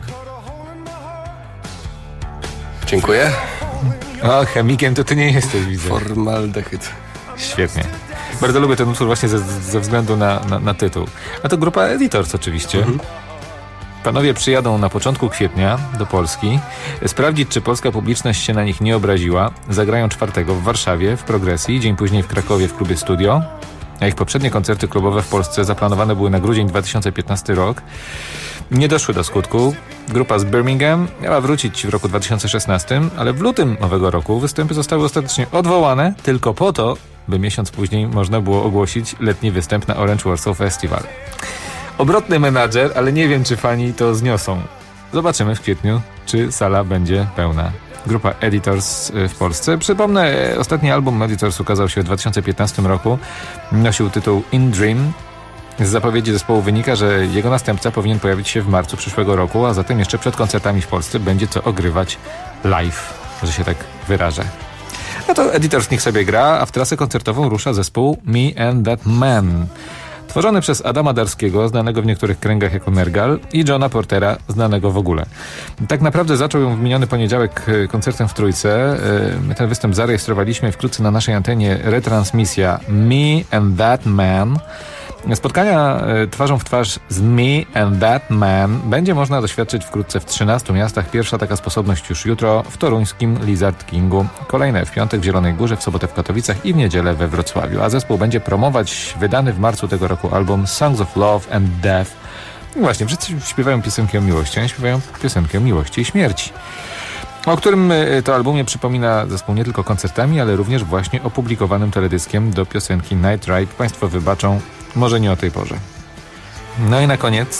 Dziękuję. O, chemikiem to ty nie jesteś, widzę. Formaldehyd. Świetnie. Bardzo lubię ten utwór właśnie ze względu na tytuł. A to grupa Editors oczywiście. Panowie przyjadą na początku kwietnia do Polski, sprawdzić, czy polska publiczność się na nich nie obraziła. Zagrają 4 w Warszawie w Progresji, dzień później w Krakowie w klubie Studio. A ich poprzednie koncerty klubowe w Polsce zaplanowane były na grudzień 2015 rok. Nie doszły do skutku. Grupa z Birmingham miała wrócić w roku 2016, ale w lutym nowego roku występy zostały ostatecznie odwołane tylko po to, by miesiąc później można było ogłosić letni występ na Orange Warsaw Festival. Obrotny menadżer, ale nie wiem, czy fani to zniosą. Zobaczymy w kwietniu, czy sala będzie pełna. Grupa Editors w Polsce. Przypomnę, ostatni album Editors ukazał się w 2015 roku. Nosił tytuł In Dream. Z zapowiedzi zespołu wynika, że jego następca powinien pojawić się w marcu przyszłego roku, a zatem jeszcze przed koncertami w Polsce będzie co ogrywać live, że się tak wyrażę. No to Editors niech sobie gra, a w trasę koncertową rusza zespół Me and That Man. Tworzony przez Adama Darskiego, znanego w niektórych kręgach jako Nergal, i Johna Portera, znanego w ogóle. Tak naprawdę zaczął ją w miniony poniedziałek koncertem w Trójce. My ten występ zarejestrowaliśmy, wkrótce na naszej antenie retransmisja Me and That Man. Spotkania twarzą w twarz z Me and That Man będzie można doświadczyć wkrótce w 13 miastach. Pierwsza taka sposobność już jutro w toruńskim Lizard Kingu. Kolejne w piątek w Zielonej Górze, w sobotę w Katowicach i w niedzielę we Wrocławiu. A zespół będzie promować wydany w marcu tego roku album Songs of Love and Death. I właśnie, wszyscy śpiewają piosenki o miłości, oni śpiewają piosenki o miłości i śmierci. O którym to albumie przypomina zespół nie tylko koncertami, ale również właśnie opublikowanym teledyskiem do piosenki Night Ride. Państwo wybaczą, może nie o tej porze. No i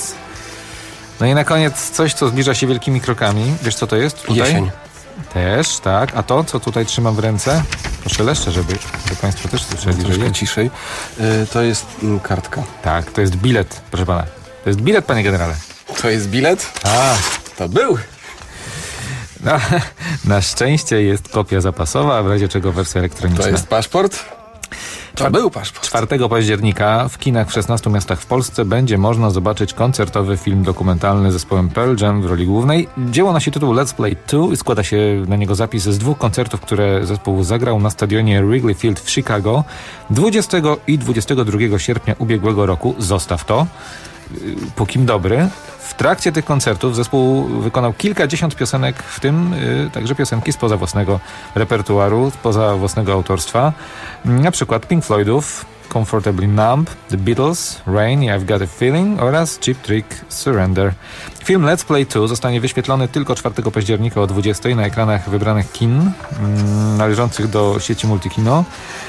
na koniec coś, co zbliża się wielkimi krokami. Wiesz, co to jest tutaj? Jesień. Też, tak. A to, co tutaj trzymam w ręce? Poszeleszczę, żeby Państwo też słyszeli, że jest. Ciszej. To jest kartka. Tak, to jest bilet, proszę pana. To jest bilet, panie generale. To jest bilet? A, to był. No, na szczęście jest kopia zapasowa, w razie czego wersja elektroniczna. To jest paszport? To był paszport. 4 października w kinach w 16 miastach w Polsce będzie można zobaczyć koncertowy film dokumentalny z zespołem Pearl Jam w roli głównej. Dzieło nosi tytuł Let's Play 2 i składa się na niego zapis z 2 koncertów, które zespół zagrał na stadionie Wrigley Field w Chicago 20 i 22 sierpnia ubiegłego roku. Zostaw to. Pókim dobry. W trakcie tych koncertów zespół wykonał kilkadziesiąt piosenek, w tym także piosenki spoza własnego repertuaru, spoza własnego autorstwa. Na przykład Pink Floydów Comfortably Numb, The Beatles, Rain, I've Got a Feeling oraz Cheap Trick, Surrender. Film Let's Play 2 zostanie wyświetlony tylko 4 października o 20 na ekranach wybranych kin należących do sieci Multikino.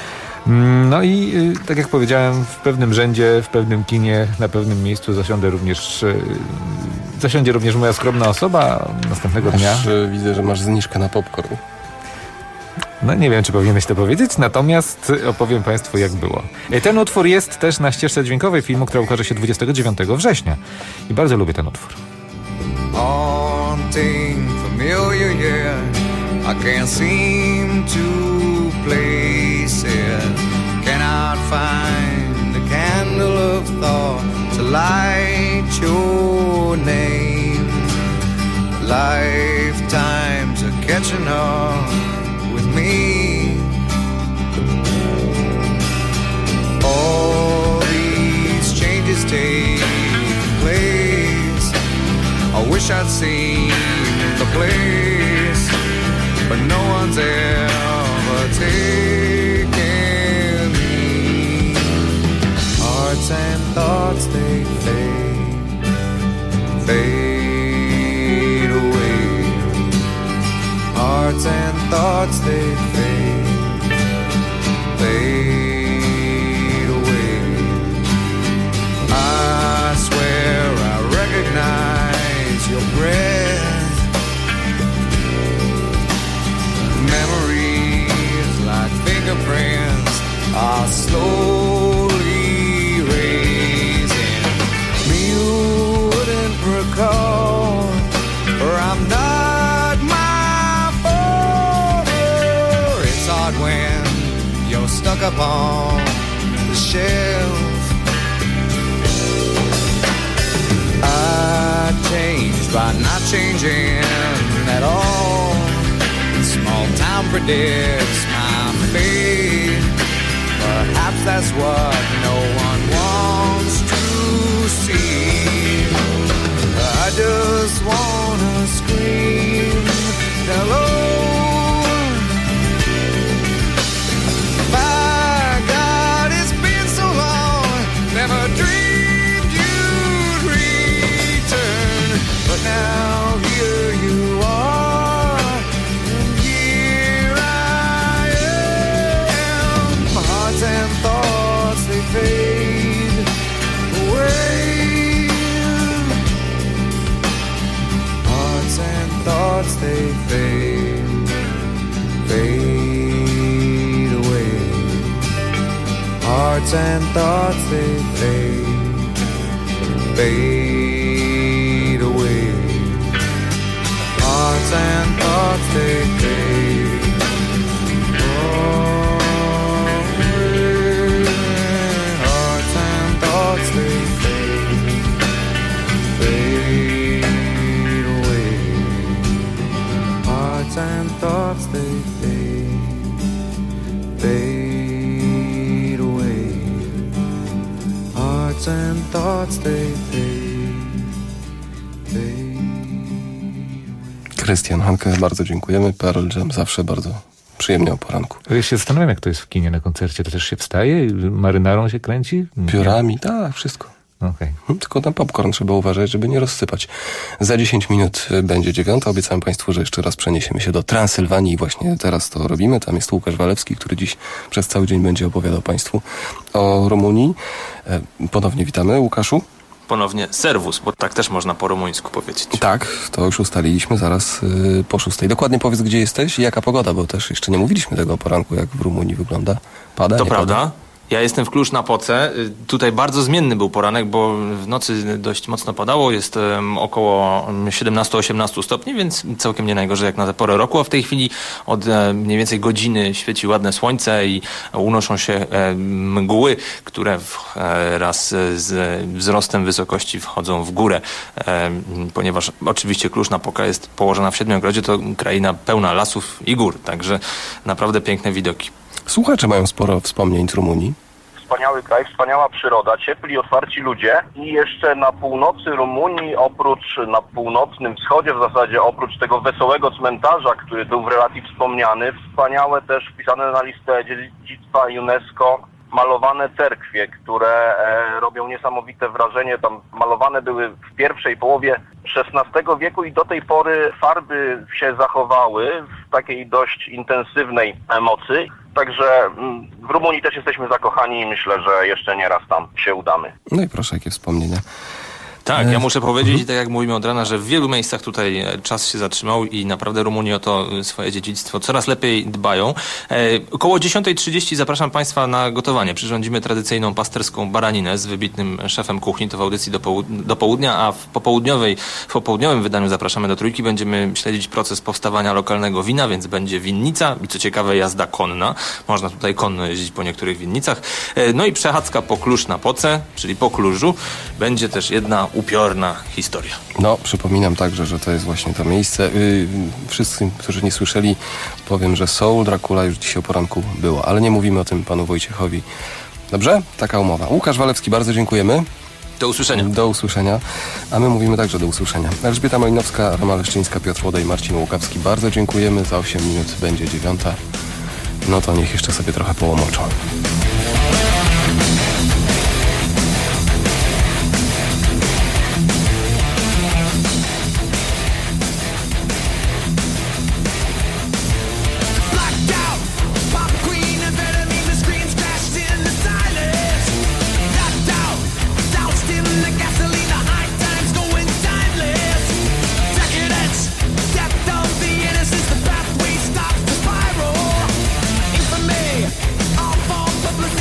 No i tak jak powiedziałem, w pewnym rzędzie, w pewnym kinie, na pewnym miejscu zasiądzie również moja skromna osoba następnego dnia. Widzę, że masz zniżkę na popcorn. No nie wiem, czy powinieneś to powiedzieć, natomiast opowiem Państwu, jak było. Ten utwór jest też na ścieżce dźwiękowej filmu, która ukaże się 29 września. I bardzo lubię ten utwór. Haunting, familiar, yeah. I can't seem to place it. Cannot find the candle of thought to light your name. Lifetimes are catching up with me. All these changes take place. I wish I'd seen the place, but no one's ever taken me. Hearts and thoughts, they fade away. Hearts and thoughts, they fade away. I swear I recognize your breath. Memories like fingerprints are slowly erasing. Me you wouldn't recall, or I'm not my father. It's hard when you're stuck up on the shelf. I changed by not changing at all. Small town predicts my fate. Perhaps that's what no one wants to see. I just wanna scream hello. My God, it's been so long. Never dreamed you'd return, but now here you are. And thoughts, they fade away. Hearts and thoughts, they fade away. Hearts and thoughts, they fade fade away. Hearts and thoughts, they fade away. Hearts and thoughts, they fade away. Hearts and thoughts, they fade away. Hearts and thoughts, they fade. Krystian Hanke, bardzo dziękujemy. Pearl Jam zawsze bardzo przyjemnie o poranku. Ja się zastanawiam, jak to jest w kinie na koncercie. To też się wstaje? Marynarą się kręci? Piórami, tak, wszystko. Okay. Tylko na popcorn trzeba uważać, żeby nie rozsypać. Za 10 minut będzie 9. Obiecałem Państwu, że jeszcze raz przeniesiemy się do Transylwanii i właśnie teraz to robimy. Tam jest Łukasz Walewski, który dziś przez cały dzień będzie opowiadał Państwu o Rumunii. Ponownie witamy, Łukaszu. Ponownie servus, bo tak też można po rumuńsku powiedzieć. Tak, to już ustaliliśmy zaraz po 6. Dokładnie powiedz, gdzie jesteś i jaka pogoda, bo też jeszcze nie mówiliśmy tego o poranku, jak w Rumunii wygląda. Pada? To nie prawda. Pada? Ja jestem w Cluj-Napoce. Tutaj bardzo zmienny był poranek, bo w nocy dość mocno padało. Jest około 17-18 stopni, więc całkiem nie najgorzej jak na tę porę roku. A w tej chwili od mniej więcej godziny świeci ładne słońce i unoszą się mgły, które wraz z wzrostem wysokości wchodzą w górę. Ponieważ oczywiście Cluj-Napoca jest położona w Siedmiogrodzie, to kraina pełna lasów i gór. Także naprawdę piękne widoki. Słuchacze mają sporo wspomnień z Rumunii. Wspaniały kraj, wspaniała przyroda, ciepli, otwarci ludzie i jeszcze na północy Rumunii, na północnym wschodzie w zasadzie, oprócz tego wesołego cmentarza, który był w relacji wspomniany, wspaniałe też wpisane na listę dziedzictwa UNESCO malowane cerkwie, które robią niesamowite wrażenie. Tam malowane były w pierwszej połowie XVI wieku i do tej pory farby się zachowały w takiej dość intensywnej mocy. Także w Rumunii też jesteśmy zakochani i myślę, że jeszcze nie raz tam się udamy. No i proszę, jakie wspomnienia. Tak, ja muszę powiedzieć, tak jak mówimy od rana, że w wielu miejscach tutaj czas się zatrzymał i naprawdę Rumuni o to swoje dziedzictwo coraz lepiej dbają. Około 10:30 zapraszam Państwa na gotowanie. Przyrządzimy tradycyjną pasterską baraninę z wybitnym szefem kuchni. To w audycji do południa, a w popołudniowym wydaniu zapraszamy do Trójki. Będziemy śledzić proces powstawania lokalnego wina, więc będzie winnica i co ciekawe jazda konna. Można tutaj konno jeździć po niektórych winnicach. No i przechadzka po Cluj-Napoce, czyli po Klużu. Będzie też jedna upiorna historia. No, przypominam także, że to jest właśnie to miejsce. Wszystkim, którzy nie słyszeli, powiem, że Soul Dracula już dzisiaj o poranku było, ale nie mówimy o tym panu Wojciechowi. Dobrze? Taka umowa. Łukasz Walewski, bardzo dziękujemy. Do usłyszenia. Do usłyszenia. A my mówimy także do usłyszenia. Elżbieta Malinowska, Roma Leszczyńska, Piotr Łoda i Marcin Łukawski. Bardzo dziękujemy. Za 8 minut będzie 9. No to niech jeszcze sobie trochę połomoczą. Infamy, all for publicity.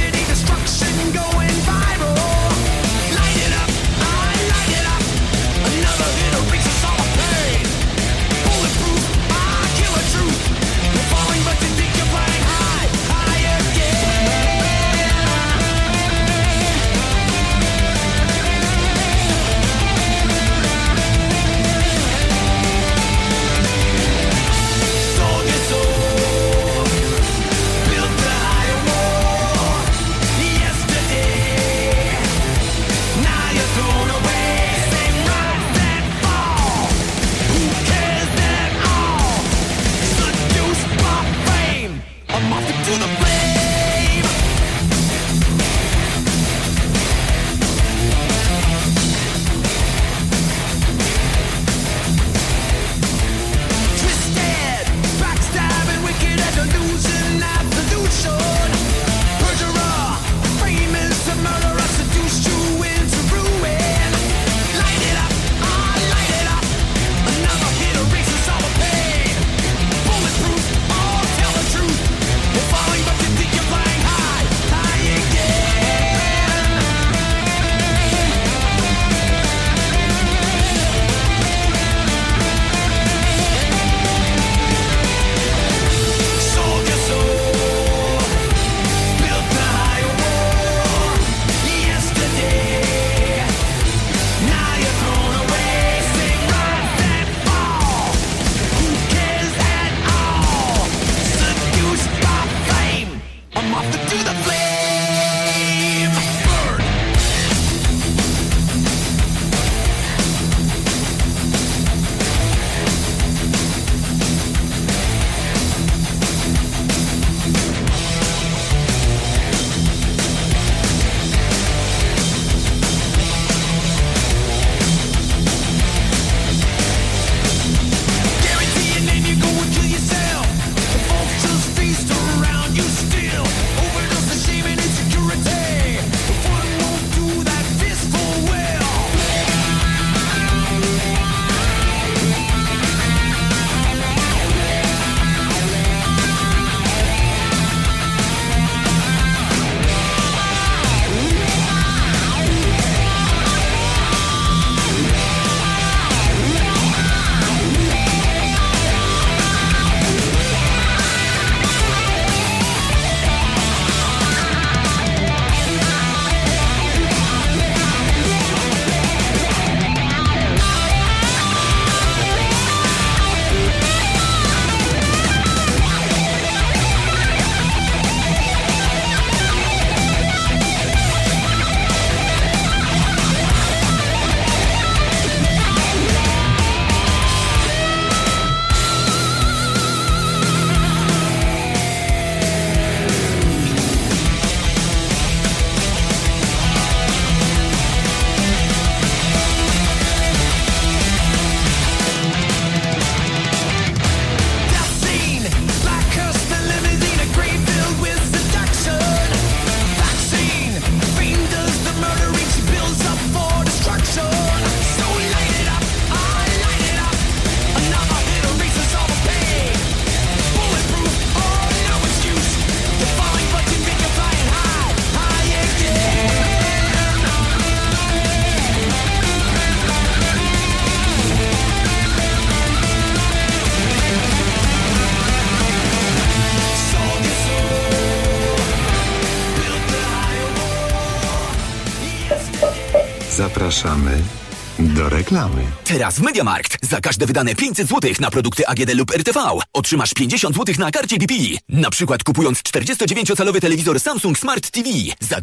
Zapraszamy do reklamy. Teraz w MediaMarkt za każde wydane 500 zł na produkty AGD lub RTV otrzymasz 50 zł na karcie BP. Na przykład kupując 49-calowy telewizor Samsung Smart TV za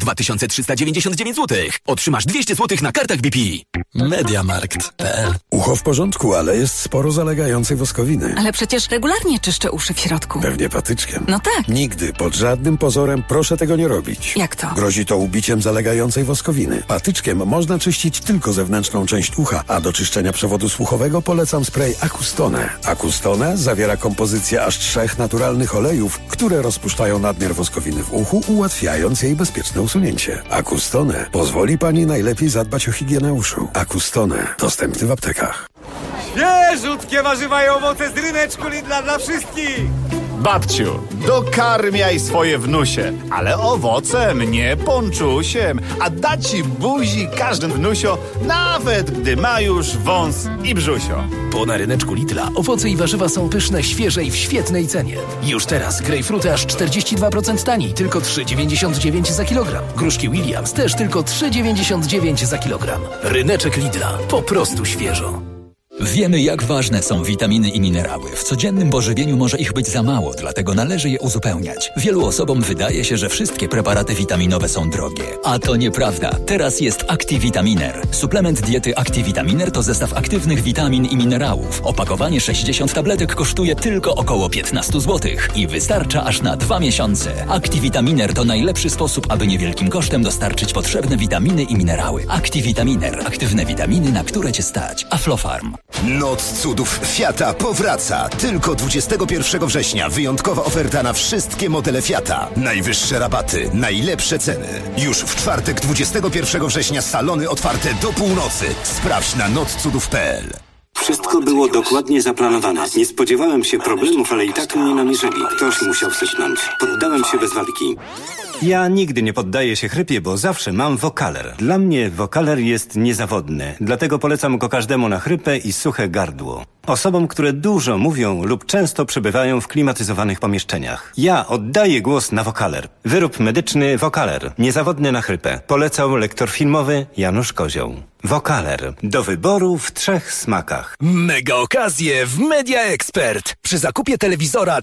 2399 zł otrzymasz 200 zł na kartach BP. MediaMarkt.pl. Ucho w porządku, ale jest sporo zalegającej woskowiny. Ale przecież regularnie czyszczę uszy w środku. Pewnie patyczkiem. No tak. Nigdy, pod żadnym pozorem proszę tego nie robić. Jak to? Grozi to ubiciem zalegającej woskowiny. Patyczkiem można czyścić tylko zewnętrzną część ucha, a do czyszczenia przewodu słuchowego polecam spray Acustone. Acustone zawiera kompozycję aż 3 naturalnych olejów, które rozpuszczają nadmiar woskowiny w uchu, ułatwiając jej bezpieczne usunięcie. Acustone pozwoli Pani najlepiej zadbać o higienę uszu. Acustone dostępny w aptekach. Świeżutkie warzywa i owoce z ryneczku Lidla dla wszystkich! Babciu, dokarmiaj swoje wnusie, ale owocem, nie ponczusiem, a da ci buzi każdy wnusio, nawet gdy ma już wąs i brzusio. Bo na ryneczku Lidla owoce i warzywa są pyszne, świeże i w świetnej cenie. Już teraz grejpfruty aż 42% taniej, tylko 3,99 za kilogram. Gruszki Williams też tylko 3,99 za kilogram. Ryneczek Lidla, po prostu świeżo. Wiemy, jak ważne są witaminy i minerały. W codziennym pożywieniu może ich być za mało, dlatego należy je uzupełniać. Wielu osobom wydaje się, że wszystkie preparaty witaminowe są drogie. A to nieprawda. Teraz jest Activitaminer. Suplement diety Activitaminer to zestaw aktywnych witamin i minerałów. Opakowanie 60 tabletek kosztuje tylko około 15 zł i wystarcza aż na 2 miesiące. Activitaminer to najlepszy sposób, aby niewielkim kosztem dostarczyć potrzebne witaminy i minerały. Activitaminer. Aktywne witaminy, na które Cię stać. Aflofarm. Noc cudów Fiata powraca. Tylko 21 września wyjątkowa oferta na wszystkie modele Fiata. Najwyższe rabaty, najlepsze ceny. Już w czwartek 21 września salony otwarte do północy. Sprawdź na notcudów.pl. Wszystko było dokładnie zaplanowane. Nie spodziewałem się problemów, ale i tak mnie namierzyli. Ktoś musiał sypnąć. Poddałem się bez walki. Ja nigdy nie poddaję się chrypie, bo zawsze mam Vocaler. Dla mnie Vocaler jest niezawodny. Dlatego polecam go każdemu na chrypę i suche gardło. Osobom, które dużo mówią lub często przebywają w klimatyzowanych pomieszczeniach. Ja oddaję głos na Vocaler. Wyrób medyczny Vocaler. Niezawodny na chrypę. Polecał lektor filmowy Janusz Kozioł. Vocaler. Do wyboru w 3 smakach. Mega okazje w Media Expert. Przy zakupie telewizora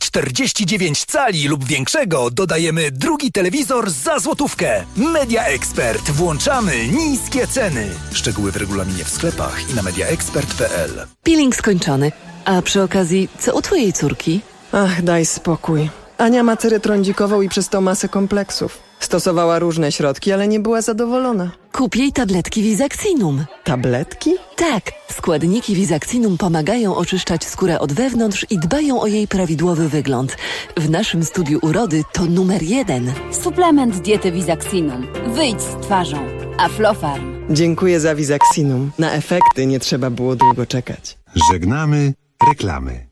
49 cali lub większego dodajemy drugi telewizor za złotówkę. Media Expert. Włączamy niskie ceny. Szczegóły w regulaminie w sklepach i na mediaexpert.pl. Peeling skończony. A przy okazji, co u twojej córki? Ach, daj spokój. Ania ma cerę trądzikową i przez to masę kompleksów. Stosowała różne środki, ale nie była zadowolona. Kup jej tabletki Visaxinum. Tabletki? Tak. Składniki Visaxinum pomagają oczyszczać skórę od wewnątrz i dbają o jej prawidłowy wygląd. W naszym studiu urody to numer 1. Suplement diety Visaxinum. Wyjdź z twarzą. Aflofarm. Dziękuję za Visaxinum. Na efekty nie trzeba było długo czekać. Żegnamy reklamy.